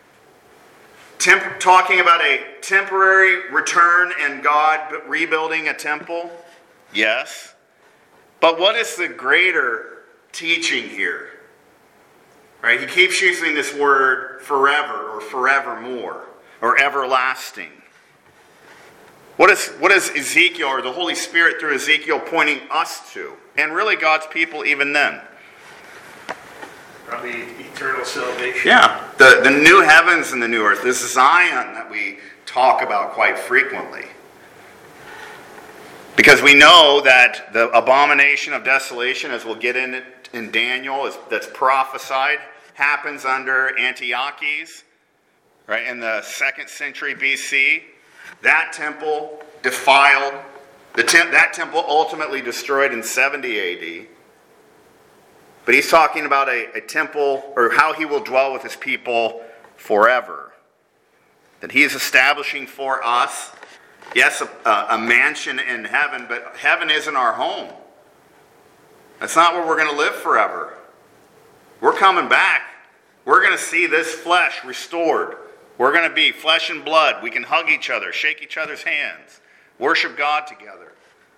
temp- talking about a temporary return and God rebuilding a temple? Yes. But what is the greater teaching here? Right? He keeps using this word forever or forevermore or everlasting. What is, what is Ezekiel or the Holy Spirit through Ezekiel pointing us to? And really God's people even then. Probably eternal salvation. Yeah, the, the new heavens and the new earth. This is Zion that we talk about quite frequently. Because we know that the abomination of desolation, as we'll get in it in Daniel, is, that's prophesied, happens under Antiochus, right, in the second century B C. That temple defiled. The tem- that temple ultimately destroyed in seventy A D. But he's talking about a, a temple, or how he will dwell with his people forever. That he is establishing for us, yes, a, a mansion in heaven, but heaven isn't our home. That's not where we're going to live forever. We're coming back. We're going to see this flesh restored. We're going to be flesh and blood. We can hug each other, shake each other's hands, worship God together.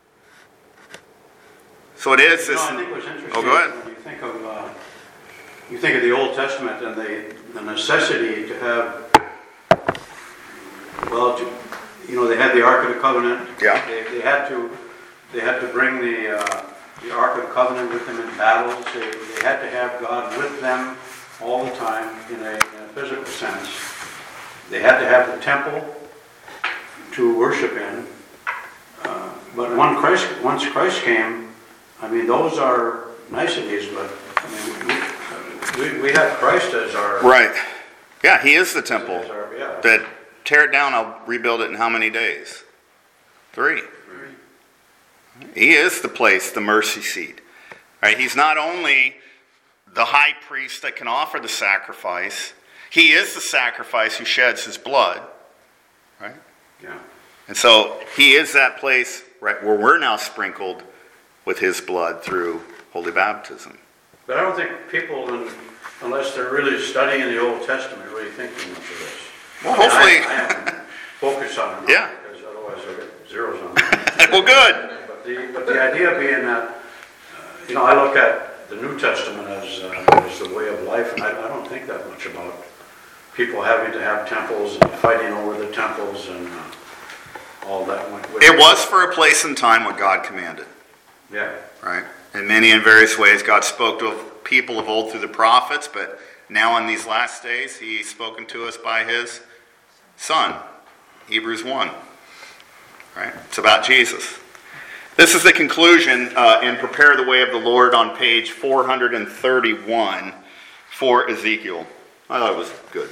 So it is this... No, I think what's interesting, oh, go ahead. when you think of, uh, you think of the Old Testament and the, the necessity to have, well, to, you know, they had the Ark of the Covenant. Yeah. They, they had to, they had to bring the, uh, the Ark of the Covenant with them in battles. They, they had to have God with them all the time in a, in a physical sense. They had to have the temple to worship in. Uh, but when Christ, once Christ came, I mean, those are niceties, but I mean, we, we, we have Christ as our... Right. Yeah, he is the temple. as our- yeah. That tear it down, I'll rebuild it in how many days? Three. He is the place, the mercy seat. Right? He's not only the high priest that can offer the sacrifice, he is the sacrifice who sheds his blood. Right? Yeah. And so he is that place, right, where we're now sprinkled with his blood through holy baptism. But I don't think people, unless they're really studying the Old Testament, really think too much of this. Well, hopefully. I, I haven't focused on it, Yeah. because otherwise I'll get zeros on that. Well, good. But the, but the idea being that, uh, you know, I look at the New Testament as, uh, as the way of life, and I, I don't think that much about people having to have temples and fighting over the temples and uh, all that. Went with It was for a place and time what God commanded. Yeah. Right? In many and various ways, God spoke to people of old through the prophets, but now in these last days, he's spoken to us by his Son. Hebrews one. Right? It's about Jesus. This is the conclusion uh, in Prepare the Way of the Lord on page four hundred thirty-one for Ezekiel. I thought it was good.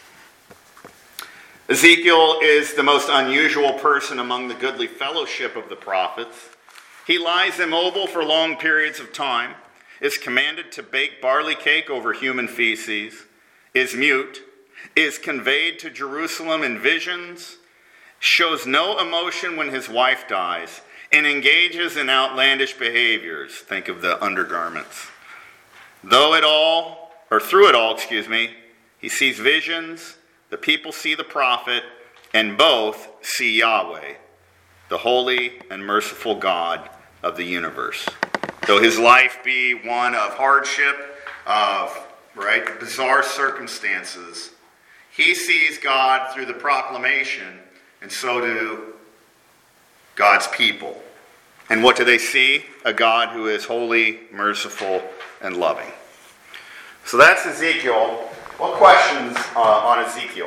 Ezekiel is the most unusual person among the goodly fellowship of the prophets. He lies immobile for long periods of time, is commanded to bake barley cake over human feces, is mute, is conveyed to Jerusalem in visions, shows no emotion when his wife dies, and engages in outlandish behaviors. Think of the undergarments. Though it all, or through it all, excuse me, he sees visions, the people see the prophet, and both see Yahweh, the holy and merciful God of the universe. Though his life be one of hardship, of right bizarre circumstances, he sees God through the proclamation, and so do God's people. And what do they see? A God who is holy, merciful, and loving. So that's Ezekiel. What questions uh, on Ezekiel?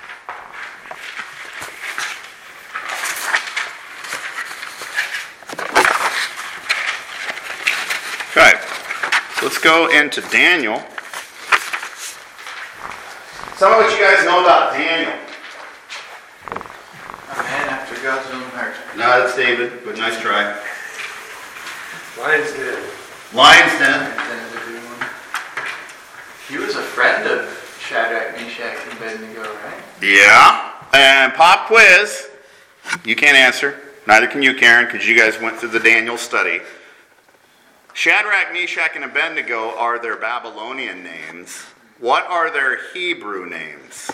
Okay, so let's go into Daniel. Some of what you guys know about Daniel. A man after God's own heart. No, that's David, but nice try. Lion's Den. Lion's Den. Intended to be one. He was a friend of Shadrach, Meshach, and Abednego, right? Yeah. And pop quiz. You can't answer. Neither can you, Karen, because you guys went through the Daniel study. Shadrach, Meshach, and Abednego are their Babylonian names. What are their Hebrew names?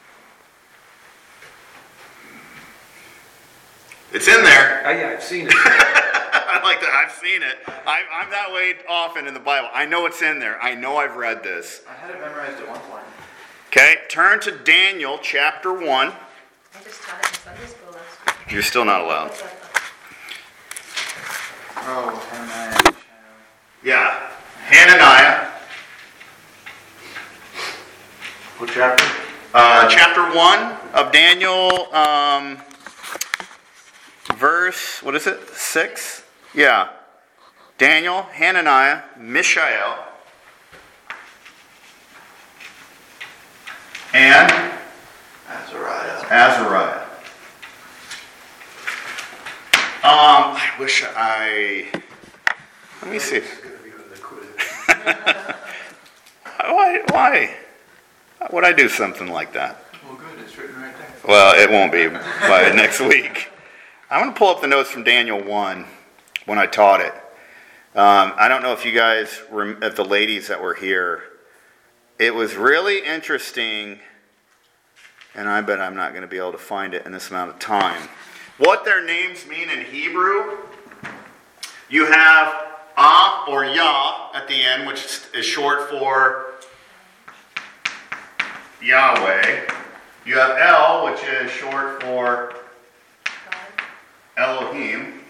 It's in there. Oh, yeah, I've seen it. I like that. I've seen it. I, I'm that way often in the Bible. I know it's in there. I know I've read this. I had it memorized at one point. Okay, turn to Daniel chapter one. I just taught it in Sunday school last week. You're still not allowed. Oh, Hananiah. Yeah, Hananiah. What chapter? Uh, chapter one of Daniel, um, verse, what is it? Six? Yeah. Daniel, Hananiah, Mishael, and Azariah. Azariah. Um, I wish I. Let me see. It's going to be on the quiz. Why? Why? Would I do something like that? Well, good. It's written right there. Well, it won't be by next week. I'm going to pull up the notes from Daniel one when I taught it. Um, I don't know if you guys, rem- if the ladies that were here, it was really interesting, and I bet I'm not going to be able to find it in this amount of time. What their names mean in Hebrew, you have Ah or Yah at the end, which is short for Yahweh. You have El, which is short for Elohim.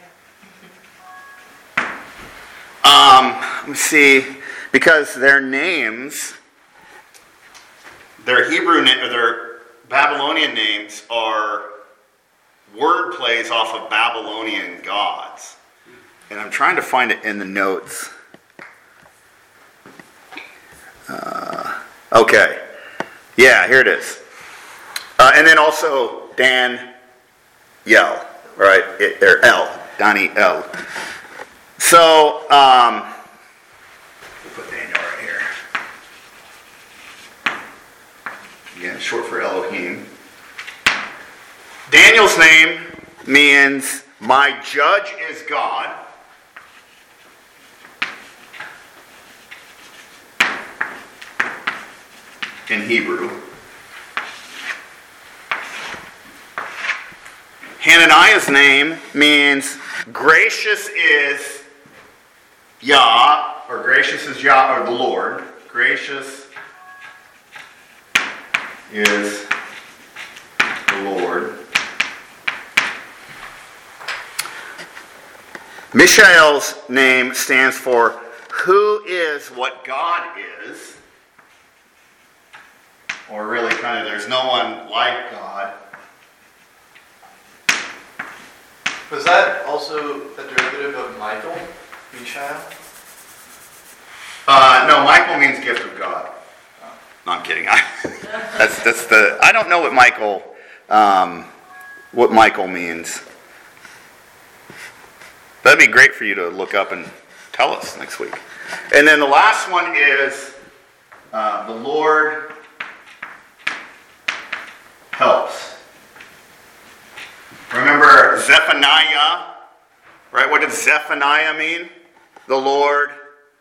Um, let me see, because their names, their Hebrew, na- or their Babylonian names are word plays off of Babylonian gods. And I'm trying to find it in the notes. Uh, okay. Yeah, here it is. Uh, and then also Dan Yel, right? It, or El, Donnie El. So, um, we'll put Daniel right here. Again, short for Elohim. Daniel's name means my judge is God. In Hebrew. Hananiah's name means gracious is Yah, or gracious is Yah, or the Lord. Gracious is the Lord. Mishael's name stands for who is what God is. Or really kind of there's no one like God. Was that also a derivative of Michael, Mishael? Uh, no, Michael means gift of God. No, I'm kidding. I, that's that's the. I don't know what Michael, um, what Michael means. That'd be great for you to look up and tell us next week. And then the last one is uh, the Lord helps. Remember Zephaniah, right? What did Zephaniah mean? The Lord.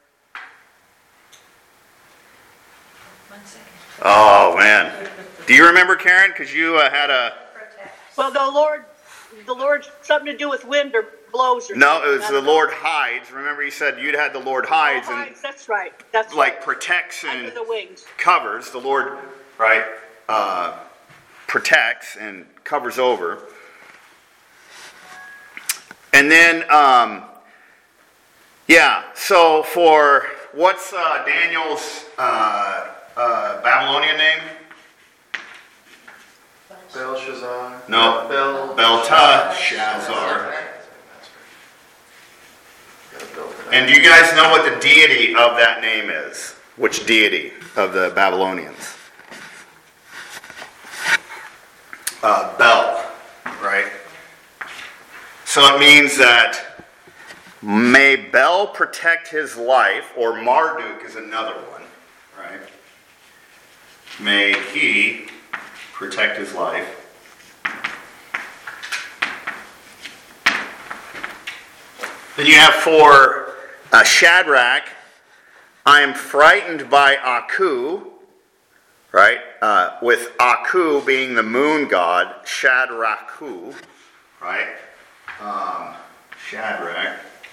One second. Oh man, do you remember, Karen? Because you uh, had a. Well, the Lord, the Lord, something to do with wind or blows or No, something. it was I the don't know. Lord hides. Remember, you said you'd had the Lord hides Oh, and hides, that's right. That's like right. protects Under and the wings. covers. The Lord, right, uh, protects and covers over. And then, um, yeah, so for what's uh, Daniel's uh, uh, Babylonian name? Belshazzar. No. Bel. Belteshazzar. Got Bel- And do you guys know what the deity of that name is? Which deity of the Babylonians? Uh, Bel, right? So it means that may Bel protect his life, or Marduk is another one, right? May he protect his life. Then you have for uh, Shadrach, I am frightened by Aku, right? Uh, with Aku being the moon god, Shadrachu, right? Um, Shadrach.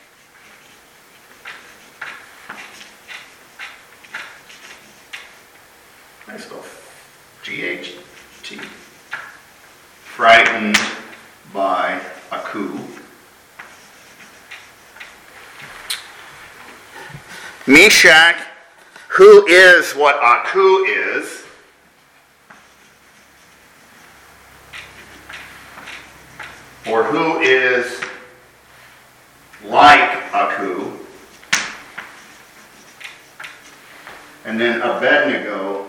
I spell G H T. Frightened by Aku. Meshach, who is what Aku is. Or who is like Aku. And then Abednego.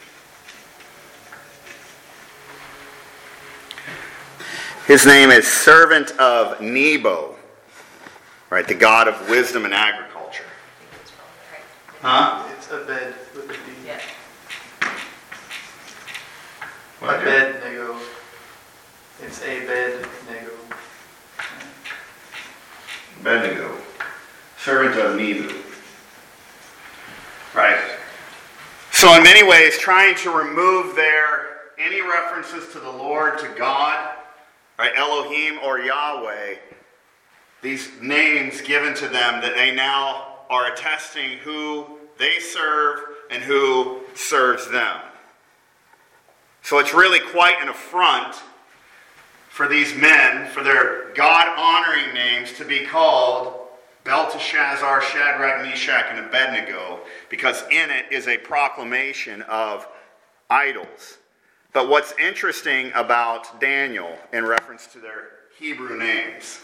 His name is servant of Nebo, right? The god of wisdom and agriculture. Huh? It's Abed with a D. Yeah. What I do? Abednego. It's Abednego. Abednego, servant of Nebo. Right. So in many ways, trying to remove their any references to the Lord, to God, right, Elohim or Yahweh, these names given to them that they now are attesting who they serve and who serves them. So it's really quite an affront for these men, for their God-honoring names to be called Belteshazzar, Shadrach, Meshach, and Abednego, because in it is a proclamation of idols. But what's interesting about Daniel in reference to their Hebrew names?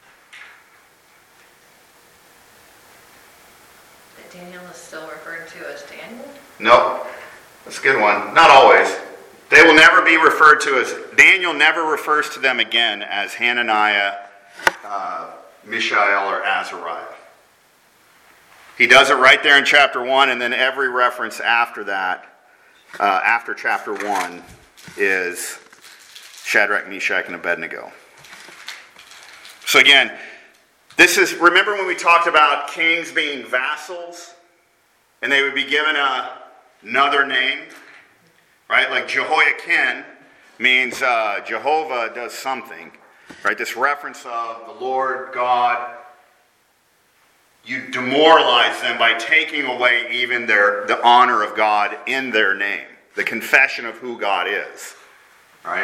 That Daniel is still referred to as Daniel? Nope. That's a good one. Not always. They will never be referred to as, Daniel never refers to them again as Hananiah, uh, Mishael, or Azariah. He does it right there in chapter one, and then every reference after that, uh, after chapter one, is Shadrach, Meshach, and Abednego. So again, this is, remember when we talked about kings being vassals, and they would be given a, another name? Right, like Jehoiakim means uh, Jehovah does something. Right, this reference of the Lord God, you demoralize them by taking away even their the honor of God in their name, the confession of who God is. Right.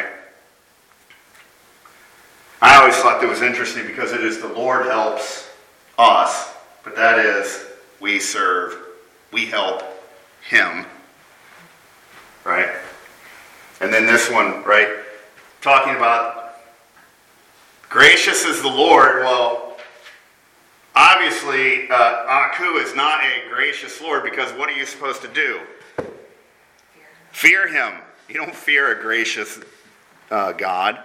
I always thought that was interesting because it is the Lord helps us, but that is we serve, we help Him. Right? And then this one, right? Talking about gracious is the Lord. Well, obviously, uh, Aku is not a gracious Lord, because what are you supposed to do? Fear Him. You don't fear a gracious uh, God.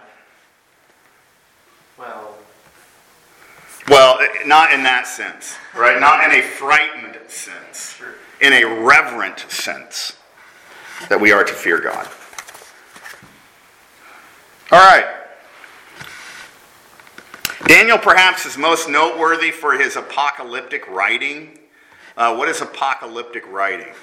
Well, Well, not in that sense, right? Not in a frightened sense. sure. In a reverent sense. That we are to fear God. All right. Daniel perhaps is most noteworthy for his apocalyptic writing. Uh, what is apocalyptic writing?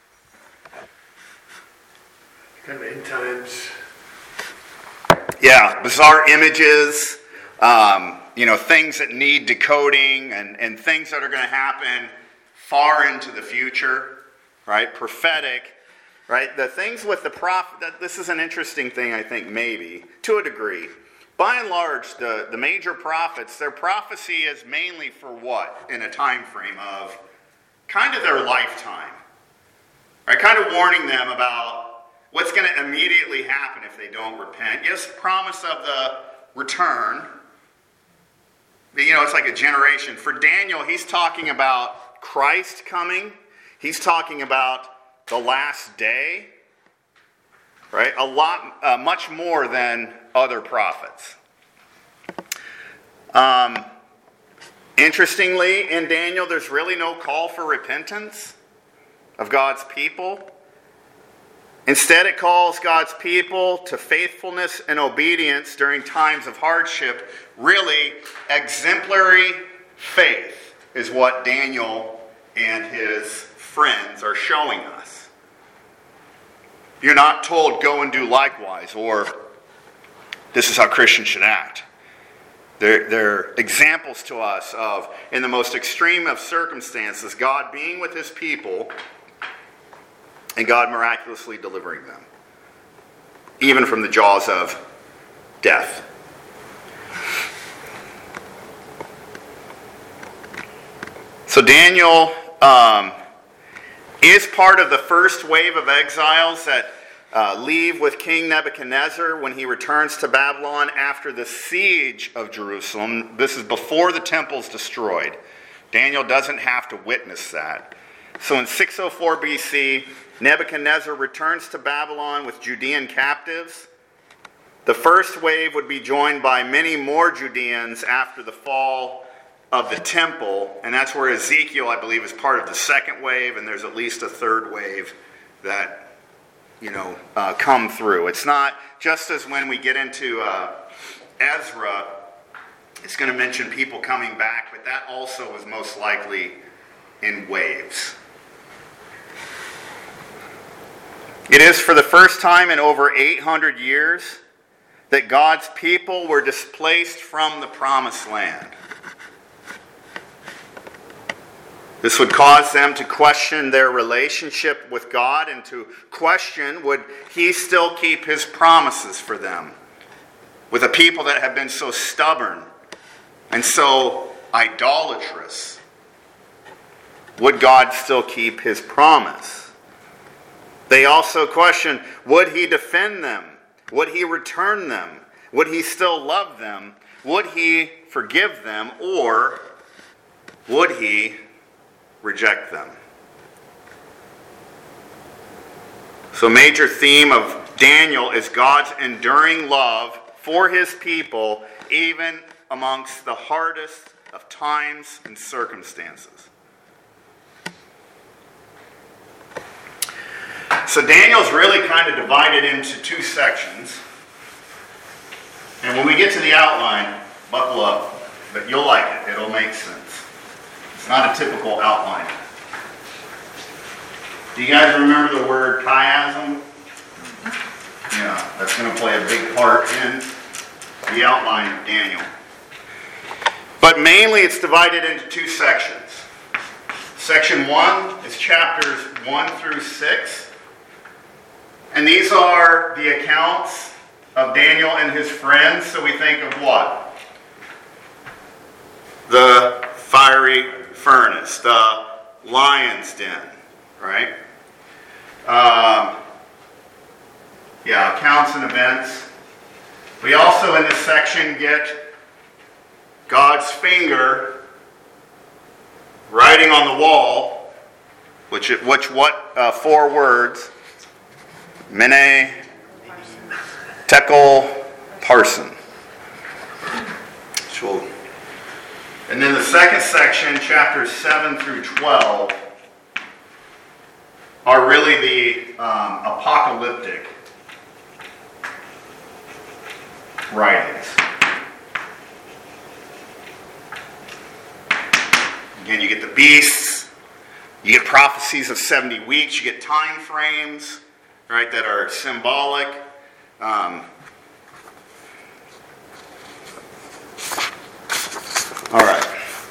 Kind of end times. Yeah, bizarre images, um, you know, things that need decoding, and, and things that are going to happen far into the future, right? Prophetic. Right? The things with the prophet, this is an interesting thing, I think, maybe, to a degree. By and large, the, the major prophets, their prophecy is mainly for what? In a time frame of kind of their lifetime. Right? Kind of warning them about what's going to immediately happen if they don't repent. Yes, promise of the return. You know, it's like a generation. For Daniel, he's talking about Christ coming. He's talking about the last day, right? A lot, uh, much more than other prophets. Um, interestingly, in Daniel, there's really no call for repentance of God's people. Instead, it calls God's people to faithfulness and obedience during times of hardship. Really, exemplary faith is what Daniel and his friends are showing us. You're not told, go and do likewise, or this is how Christians should act. They're, they're examples to us of, in the most extreme of circumstances, God being with His people and God miraculously delivering them, even from the jaws of death. So Daniel um, is part of the first wave of exiles that uh, leave with King Nebuchadnezzar when he returns to Babylon after the siege of Jerusalem. This is before the temple's destroyed. Daniel doesn't have to witness that. So in six oh four B C, Nebuchadnezzar returns to Babylon with Judean captives. The first wave would be joined by many more Judeans after the fall of the temple, and that's where Ezekiel, I believe, is part of the second wave, and there's at least a third wave that, you know, uh, come through. It's not just as when we get into uh, Ezra, it's going to mention people coming back, but that also is most likely in waves. It is for the first time in over eight hundred years that God's people were displaced from the promised land. This would cause them to question their relationship with God and to question, would He still keep His promises for them? with a people that have been so stubborn and so idolatrous, would God still keep his promise? They also question, would he defend them? Would he return them? Would he still love them? Would he forgive them? Or would he reject them? So, major theme of Daniel is God's enduring love for his people, even amongst the hardest of times and circumstances. So Daniel's really kind of divided into two sections. And when we get to the outline, buckle up. But you'll like it. It'll make sense. It's not a typical outline. Do you guys remember the word chiasm? Yeah, that's going to play a big part in the outline of Daniel. But mainly it's divided into two sections. Section one is chapters one through six. And these are the accounts of Daniel and his friends. So we think of what? The fiery furnace, the lion's den, right? Um, yeah, accounts and events. We also in this section get God's finger writing on the wall, which which what uh, four words? Mene, Tekel, Parson. So, and then the second section, chapters seven through twelve, are really the um, apocalyptic writings. Again, you get the beasts, you get prophecies of seventy weeks, you get time frames, right, that are symbolic. Um, all right.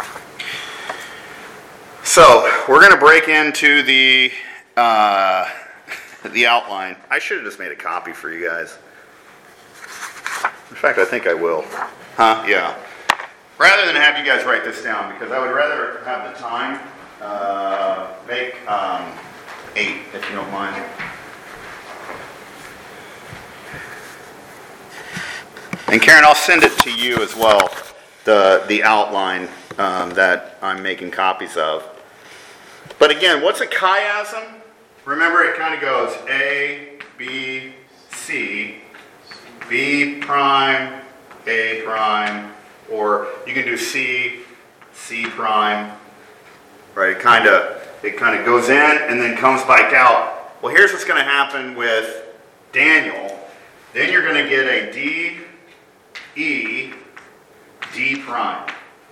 So we're going to break into the uh, the outline. I should have just made a copy for you guys. In fact, I think I will. Huh? Yeah. Rather than have you guys write this down, because I would rather have the time, uh, make um, eight, if you don't mind. And Karen, I'll send it to you as well, the the outline um, that I'm making copies of. But again, what's a chiasm? Remember, it kind of goes A, B, C, B prime, A prime, or you can do C, C prime. Right? It kind of it kind of goes in and then comes back out. Well, here's what's going to happen with Daniel. Then you're going to get a D, E, D prime.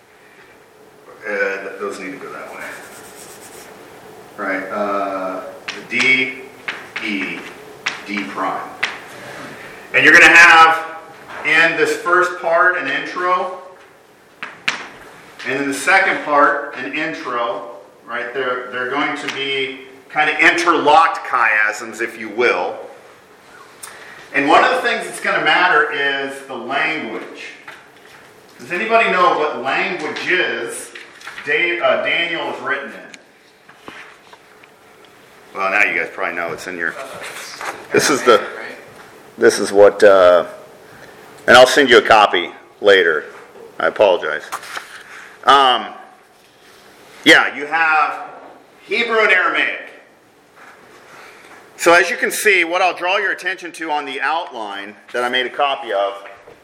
Uh, those need to go that way. Right, uh, D, E, D prime. And you're going to have in this first part an intro, and in the second part an intro. Right, they're they're going to be kind of interlocked chiasms, if you will. And one of the things that's going to matter is the language. Does anybody know what languages Daniel is written in? Well, now you guys probably know it's in your. This is the. This is what. Uh, and I'll send you a copy later. I apologize. Um, yeah, you have Hebrew and Aramaic. So as you can see, what I'll draw your attention to on the outline that I made a copy of.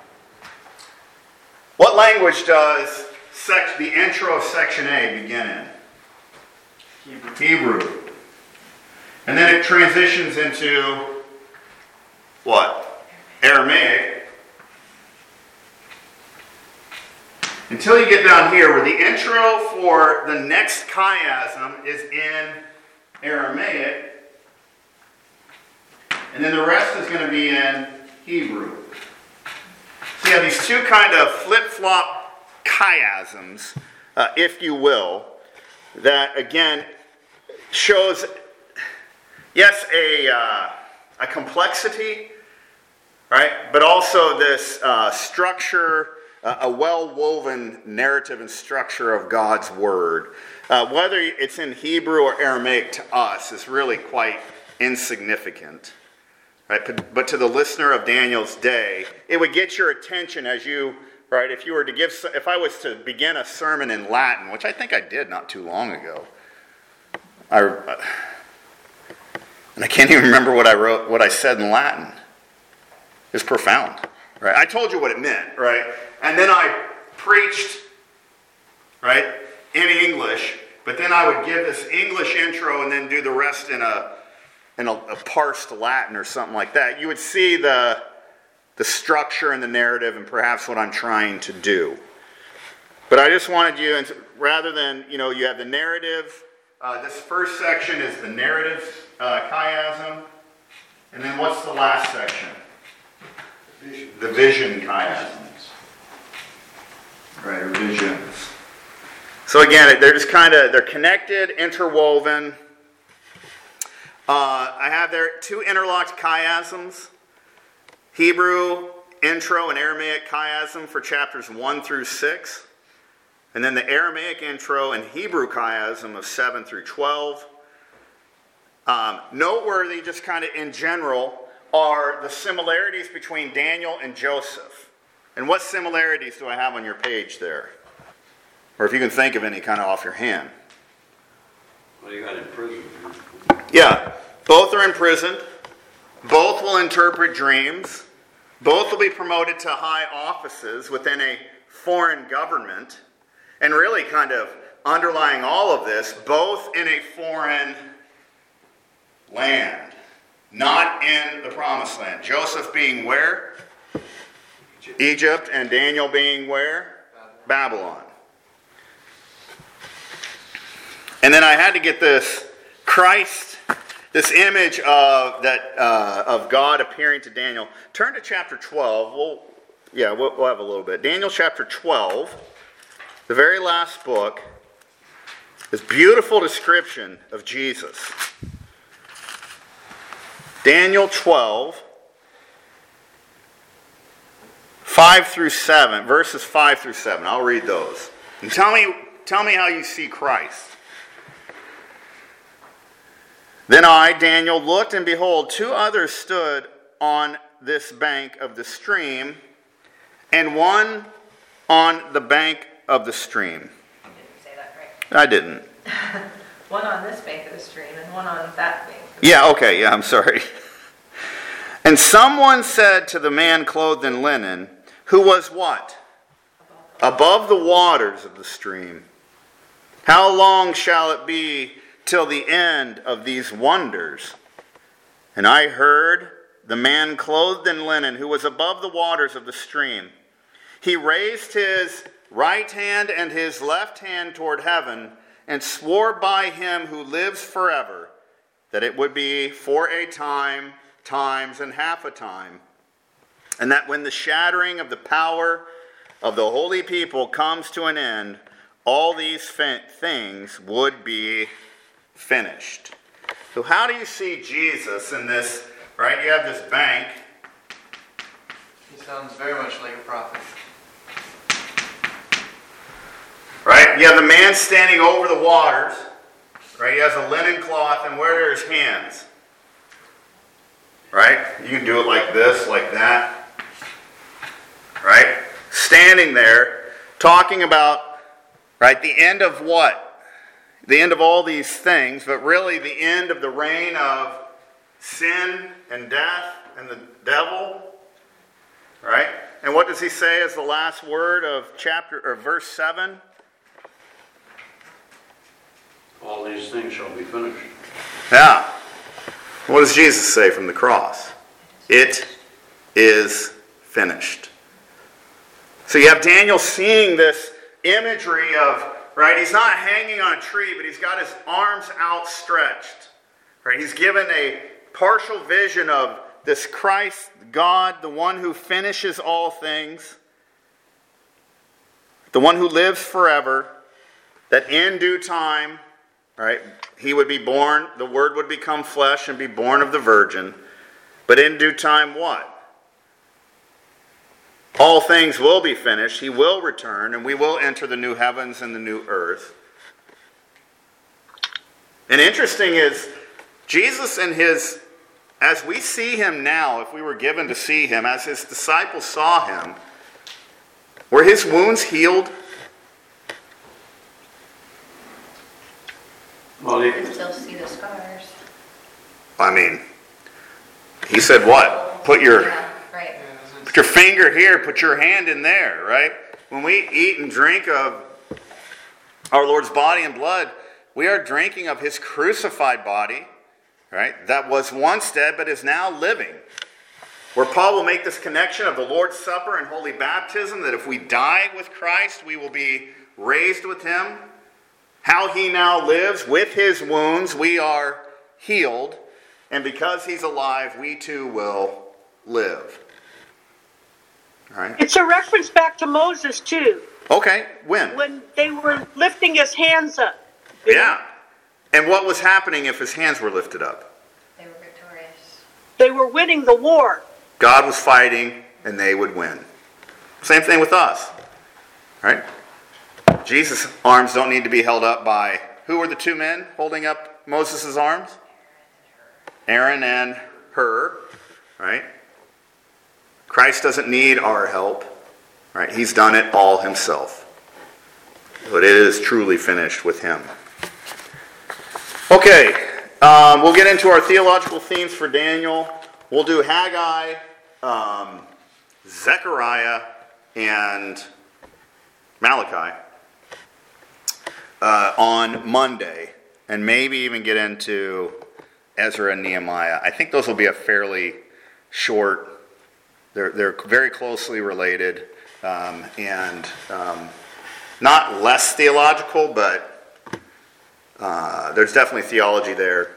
What language does sec- the intro of section A begin in? Hebrew. Hebrew. And then it transitions into what? Aramaic. Until you get down here where the intro for the next chiasm is in Aramaic. And then the rest is going to be in Hebrew. So you have these two kind of flip-flop chiasms, uh, if you will, that again shows, yes, a, uh, a complexity, right? But also this uh, structure, uh, a well-woven narrative and structure of God's Word. Uh, whether it's in Hebrew or Aramaic to us is really quite insignificant. Right? But, but to the listener of Daniel's day, it would get your attention as you, right, if you were to give, if I was to begin a sermon in Latin, which I think I did not too long ago, I, uh, and I can't even remember what I wrote, what I said in Latin. It's profound, right? I told you what it meant, right? And then I preached, right, in English, but then I would give this English intro and then do the rest in a in a, a parsed Latin or something like that. You would see the the structure and the narrative and perhaps what I'm trying to do. But I just wanted you, and rather than, you know, you have the narrative. Uh, this first section is the narrative uh, chiasm, and then what's the last section? Vision. The vision chiasms. Right, or visions. So again, they're just kind of, they're connected, interwoven. Uh, I have there two interlocked chiasms. Hebrew intro and Aramaic chiasm for chapters one through six. And then the Aramaic intro and Hebrew chiasm of seven through twelve. Um, noteworthy, just kind of in general, are the similarities between Daniel and Joseph. And what similarities do I have on your page there? Or if you can think of any kind of off your hand. Well, you got in prison. Yeah, both are imprisoned. Both will interpret dreams. Both will be promoted to high offices within a foreign government. And really kind of underlying all of this, both in a foreign land. Not in the promised land. Joseph being where? Egypt. Egypt, and Daniel being where? Babylon. Babylon. And then I had to get this Christ, this image of that uh, of God appearing to Daniel. Turn to chapter twelve. We'll, yeah, we'll, we'll have a little bit. Daniel chapter twelve, the very last book. This beautiful description of Jesus. Daniel twelve, five through seven, verses five through seven. I'll read those. And tell me, tell me how you see Christ. Then I, Daniel, looked, and behold, two others stood on this bank of the stream, and one on the bank of the stream. You didn't say that right. I didn't. One on this bank of the stream and one on that bank. Yeah, okay, yeah, I'm sorry. And someone said to the man clothed in linen, who was what? Above the waters of the stream. How long shall it be till the end of these wonders? And I heard the man clothed in linen, who was above the waters of the stream. He raised his right hand and his left hand toward heaven, and swore by him who lives forever, that it would be for a time, times, and half a time, and that when the shattering of the power of the holy people comes to an end, all these fin- things would be finished. So how do you see Jesus in this, right? You have this bank. He sounds very much like a prophet. Right? You have the man standing over the waters. Right? He has a linen cloth, and where are his hands? Right? You can do it like this, like that. Right? Standing there, talking about, right, the end of what? The end of all these things, but really the end of the reign of sin and death and the devil. Right? And what does he say as the last word of chapter or verse seven? All these things shall be finished. Yeah. What does Jesus say from the cross? It is finished. So you have Daniel seeing this imagery of, right, he's not hanging on a tree, but he's got his arms outstretched. Right? He's given a partial vision of this Christ, God, the one who finishes all things, the one who lives forever, that in due time, right, he would be born, the Word would become flesh and be born of the Virgin. But in due time, what? all things will be finished. He will return, and we will enter the new heavens and the new earth. And interesting is, Jesus and his, as we see him now, if we were given to see him, as his disciples saw him, were his wounds healed? Well, You he, can still see the scars. I mean, he said what? Put your, Yeah, right. put your finger here, put your hand in there, right? When we eat and drink of our Lord's body and blood, we are drinking of his crucified body, right? That was once dead but is now living. Where Paul will make this connection of the Lord's Supper and holy baptism, that if we die with Christ, we will be raised with him. How he now lives, with his wounds, we are healed. And because he's alive, we too will live. All right? It's a reference back to Moses, too, Okay, when? when they were lifting his hands up. Yeah. And what was happening if his hands were lifted up? They were victorious. They were winning the war. God was fighting, and they would win. Same thing with us. Right? Jesus' arms don't need to be held up by... Who were the two men holding up Moses' arms? Aaron and Hur. Right? Christ doesn't need our help. Right? He's done it all himself. But it is truly finished with him. Okay, um, we'll get into our theological themes for Daniel. We'll do Haggai, um, Zechariah, and Malachi uh, on Monday, and maybe even get into Ezra and Nehemiah. I think those will be a fairly short, they're, they're very closely related, um, and um, not less theological, but Uh, there's definitely theology there.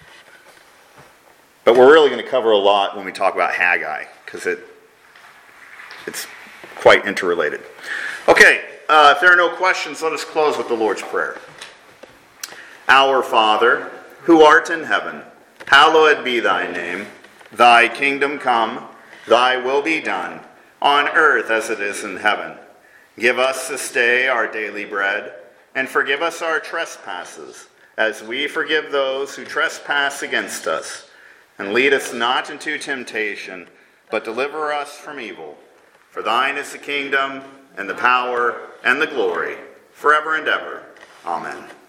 But we're really going to cover a lot when we talk about Haggai, because it it's quite interrelated. Okay, uh, if there are no questions, let us close with the Lord's Prayer. Our Father, who art in heaven, hallowed be thy name. Thy kingdom come, thy will be done, on earth as it is in heaven. Give us this day our daily bread, and forgive us our trespasses, as we forgive those who trespass against us. And lead us not into temptation, but deliver us from evil. For thine is the kingdom, and the power, and the glory, forever and ever. Amen.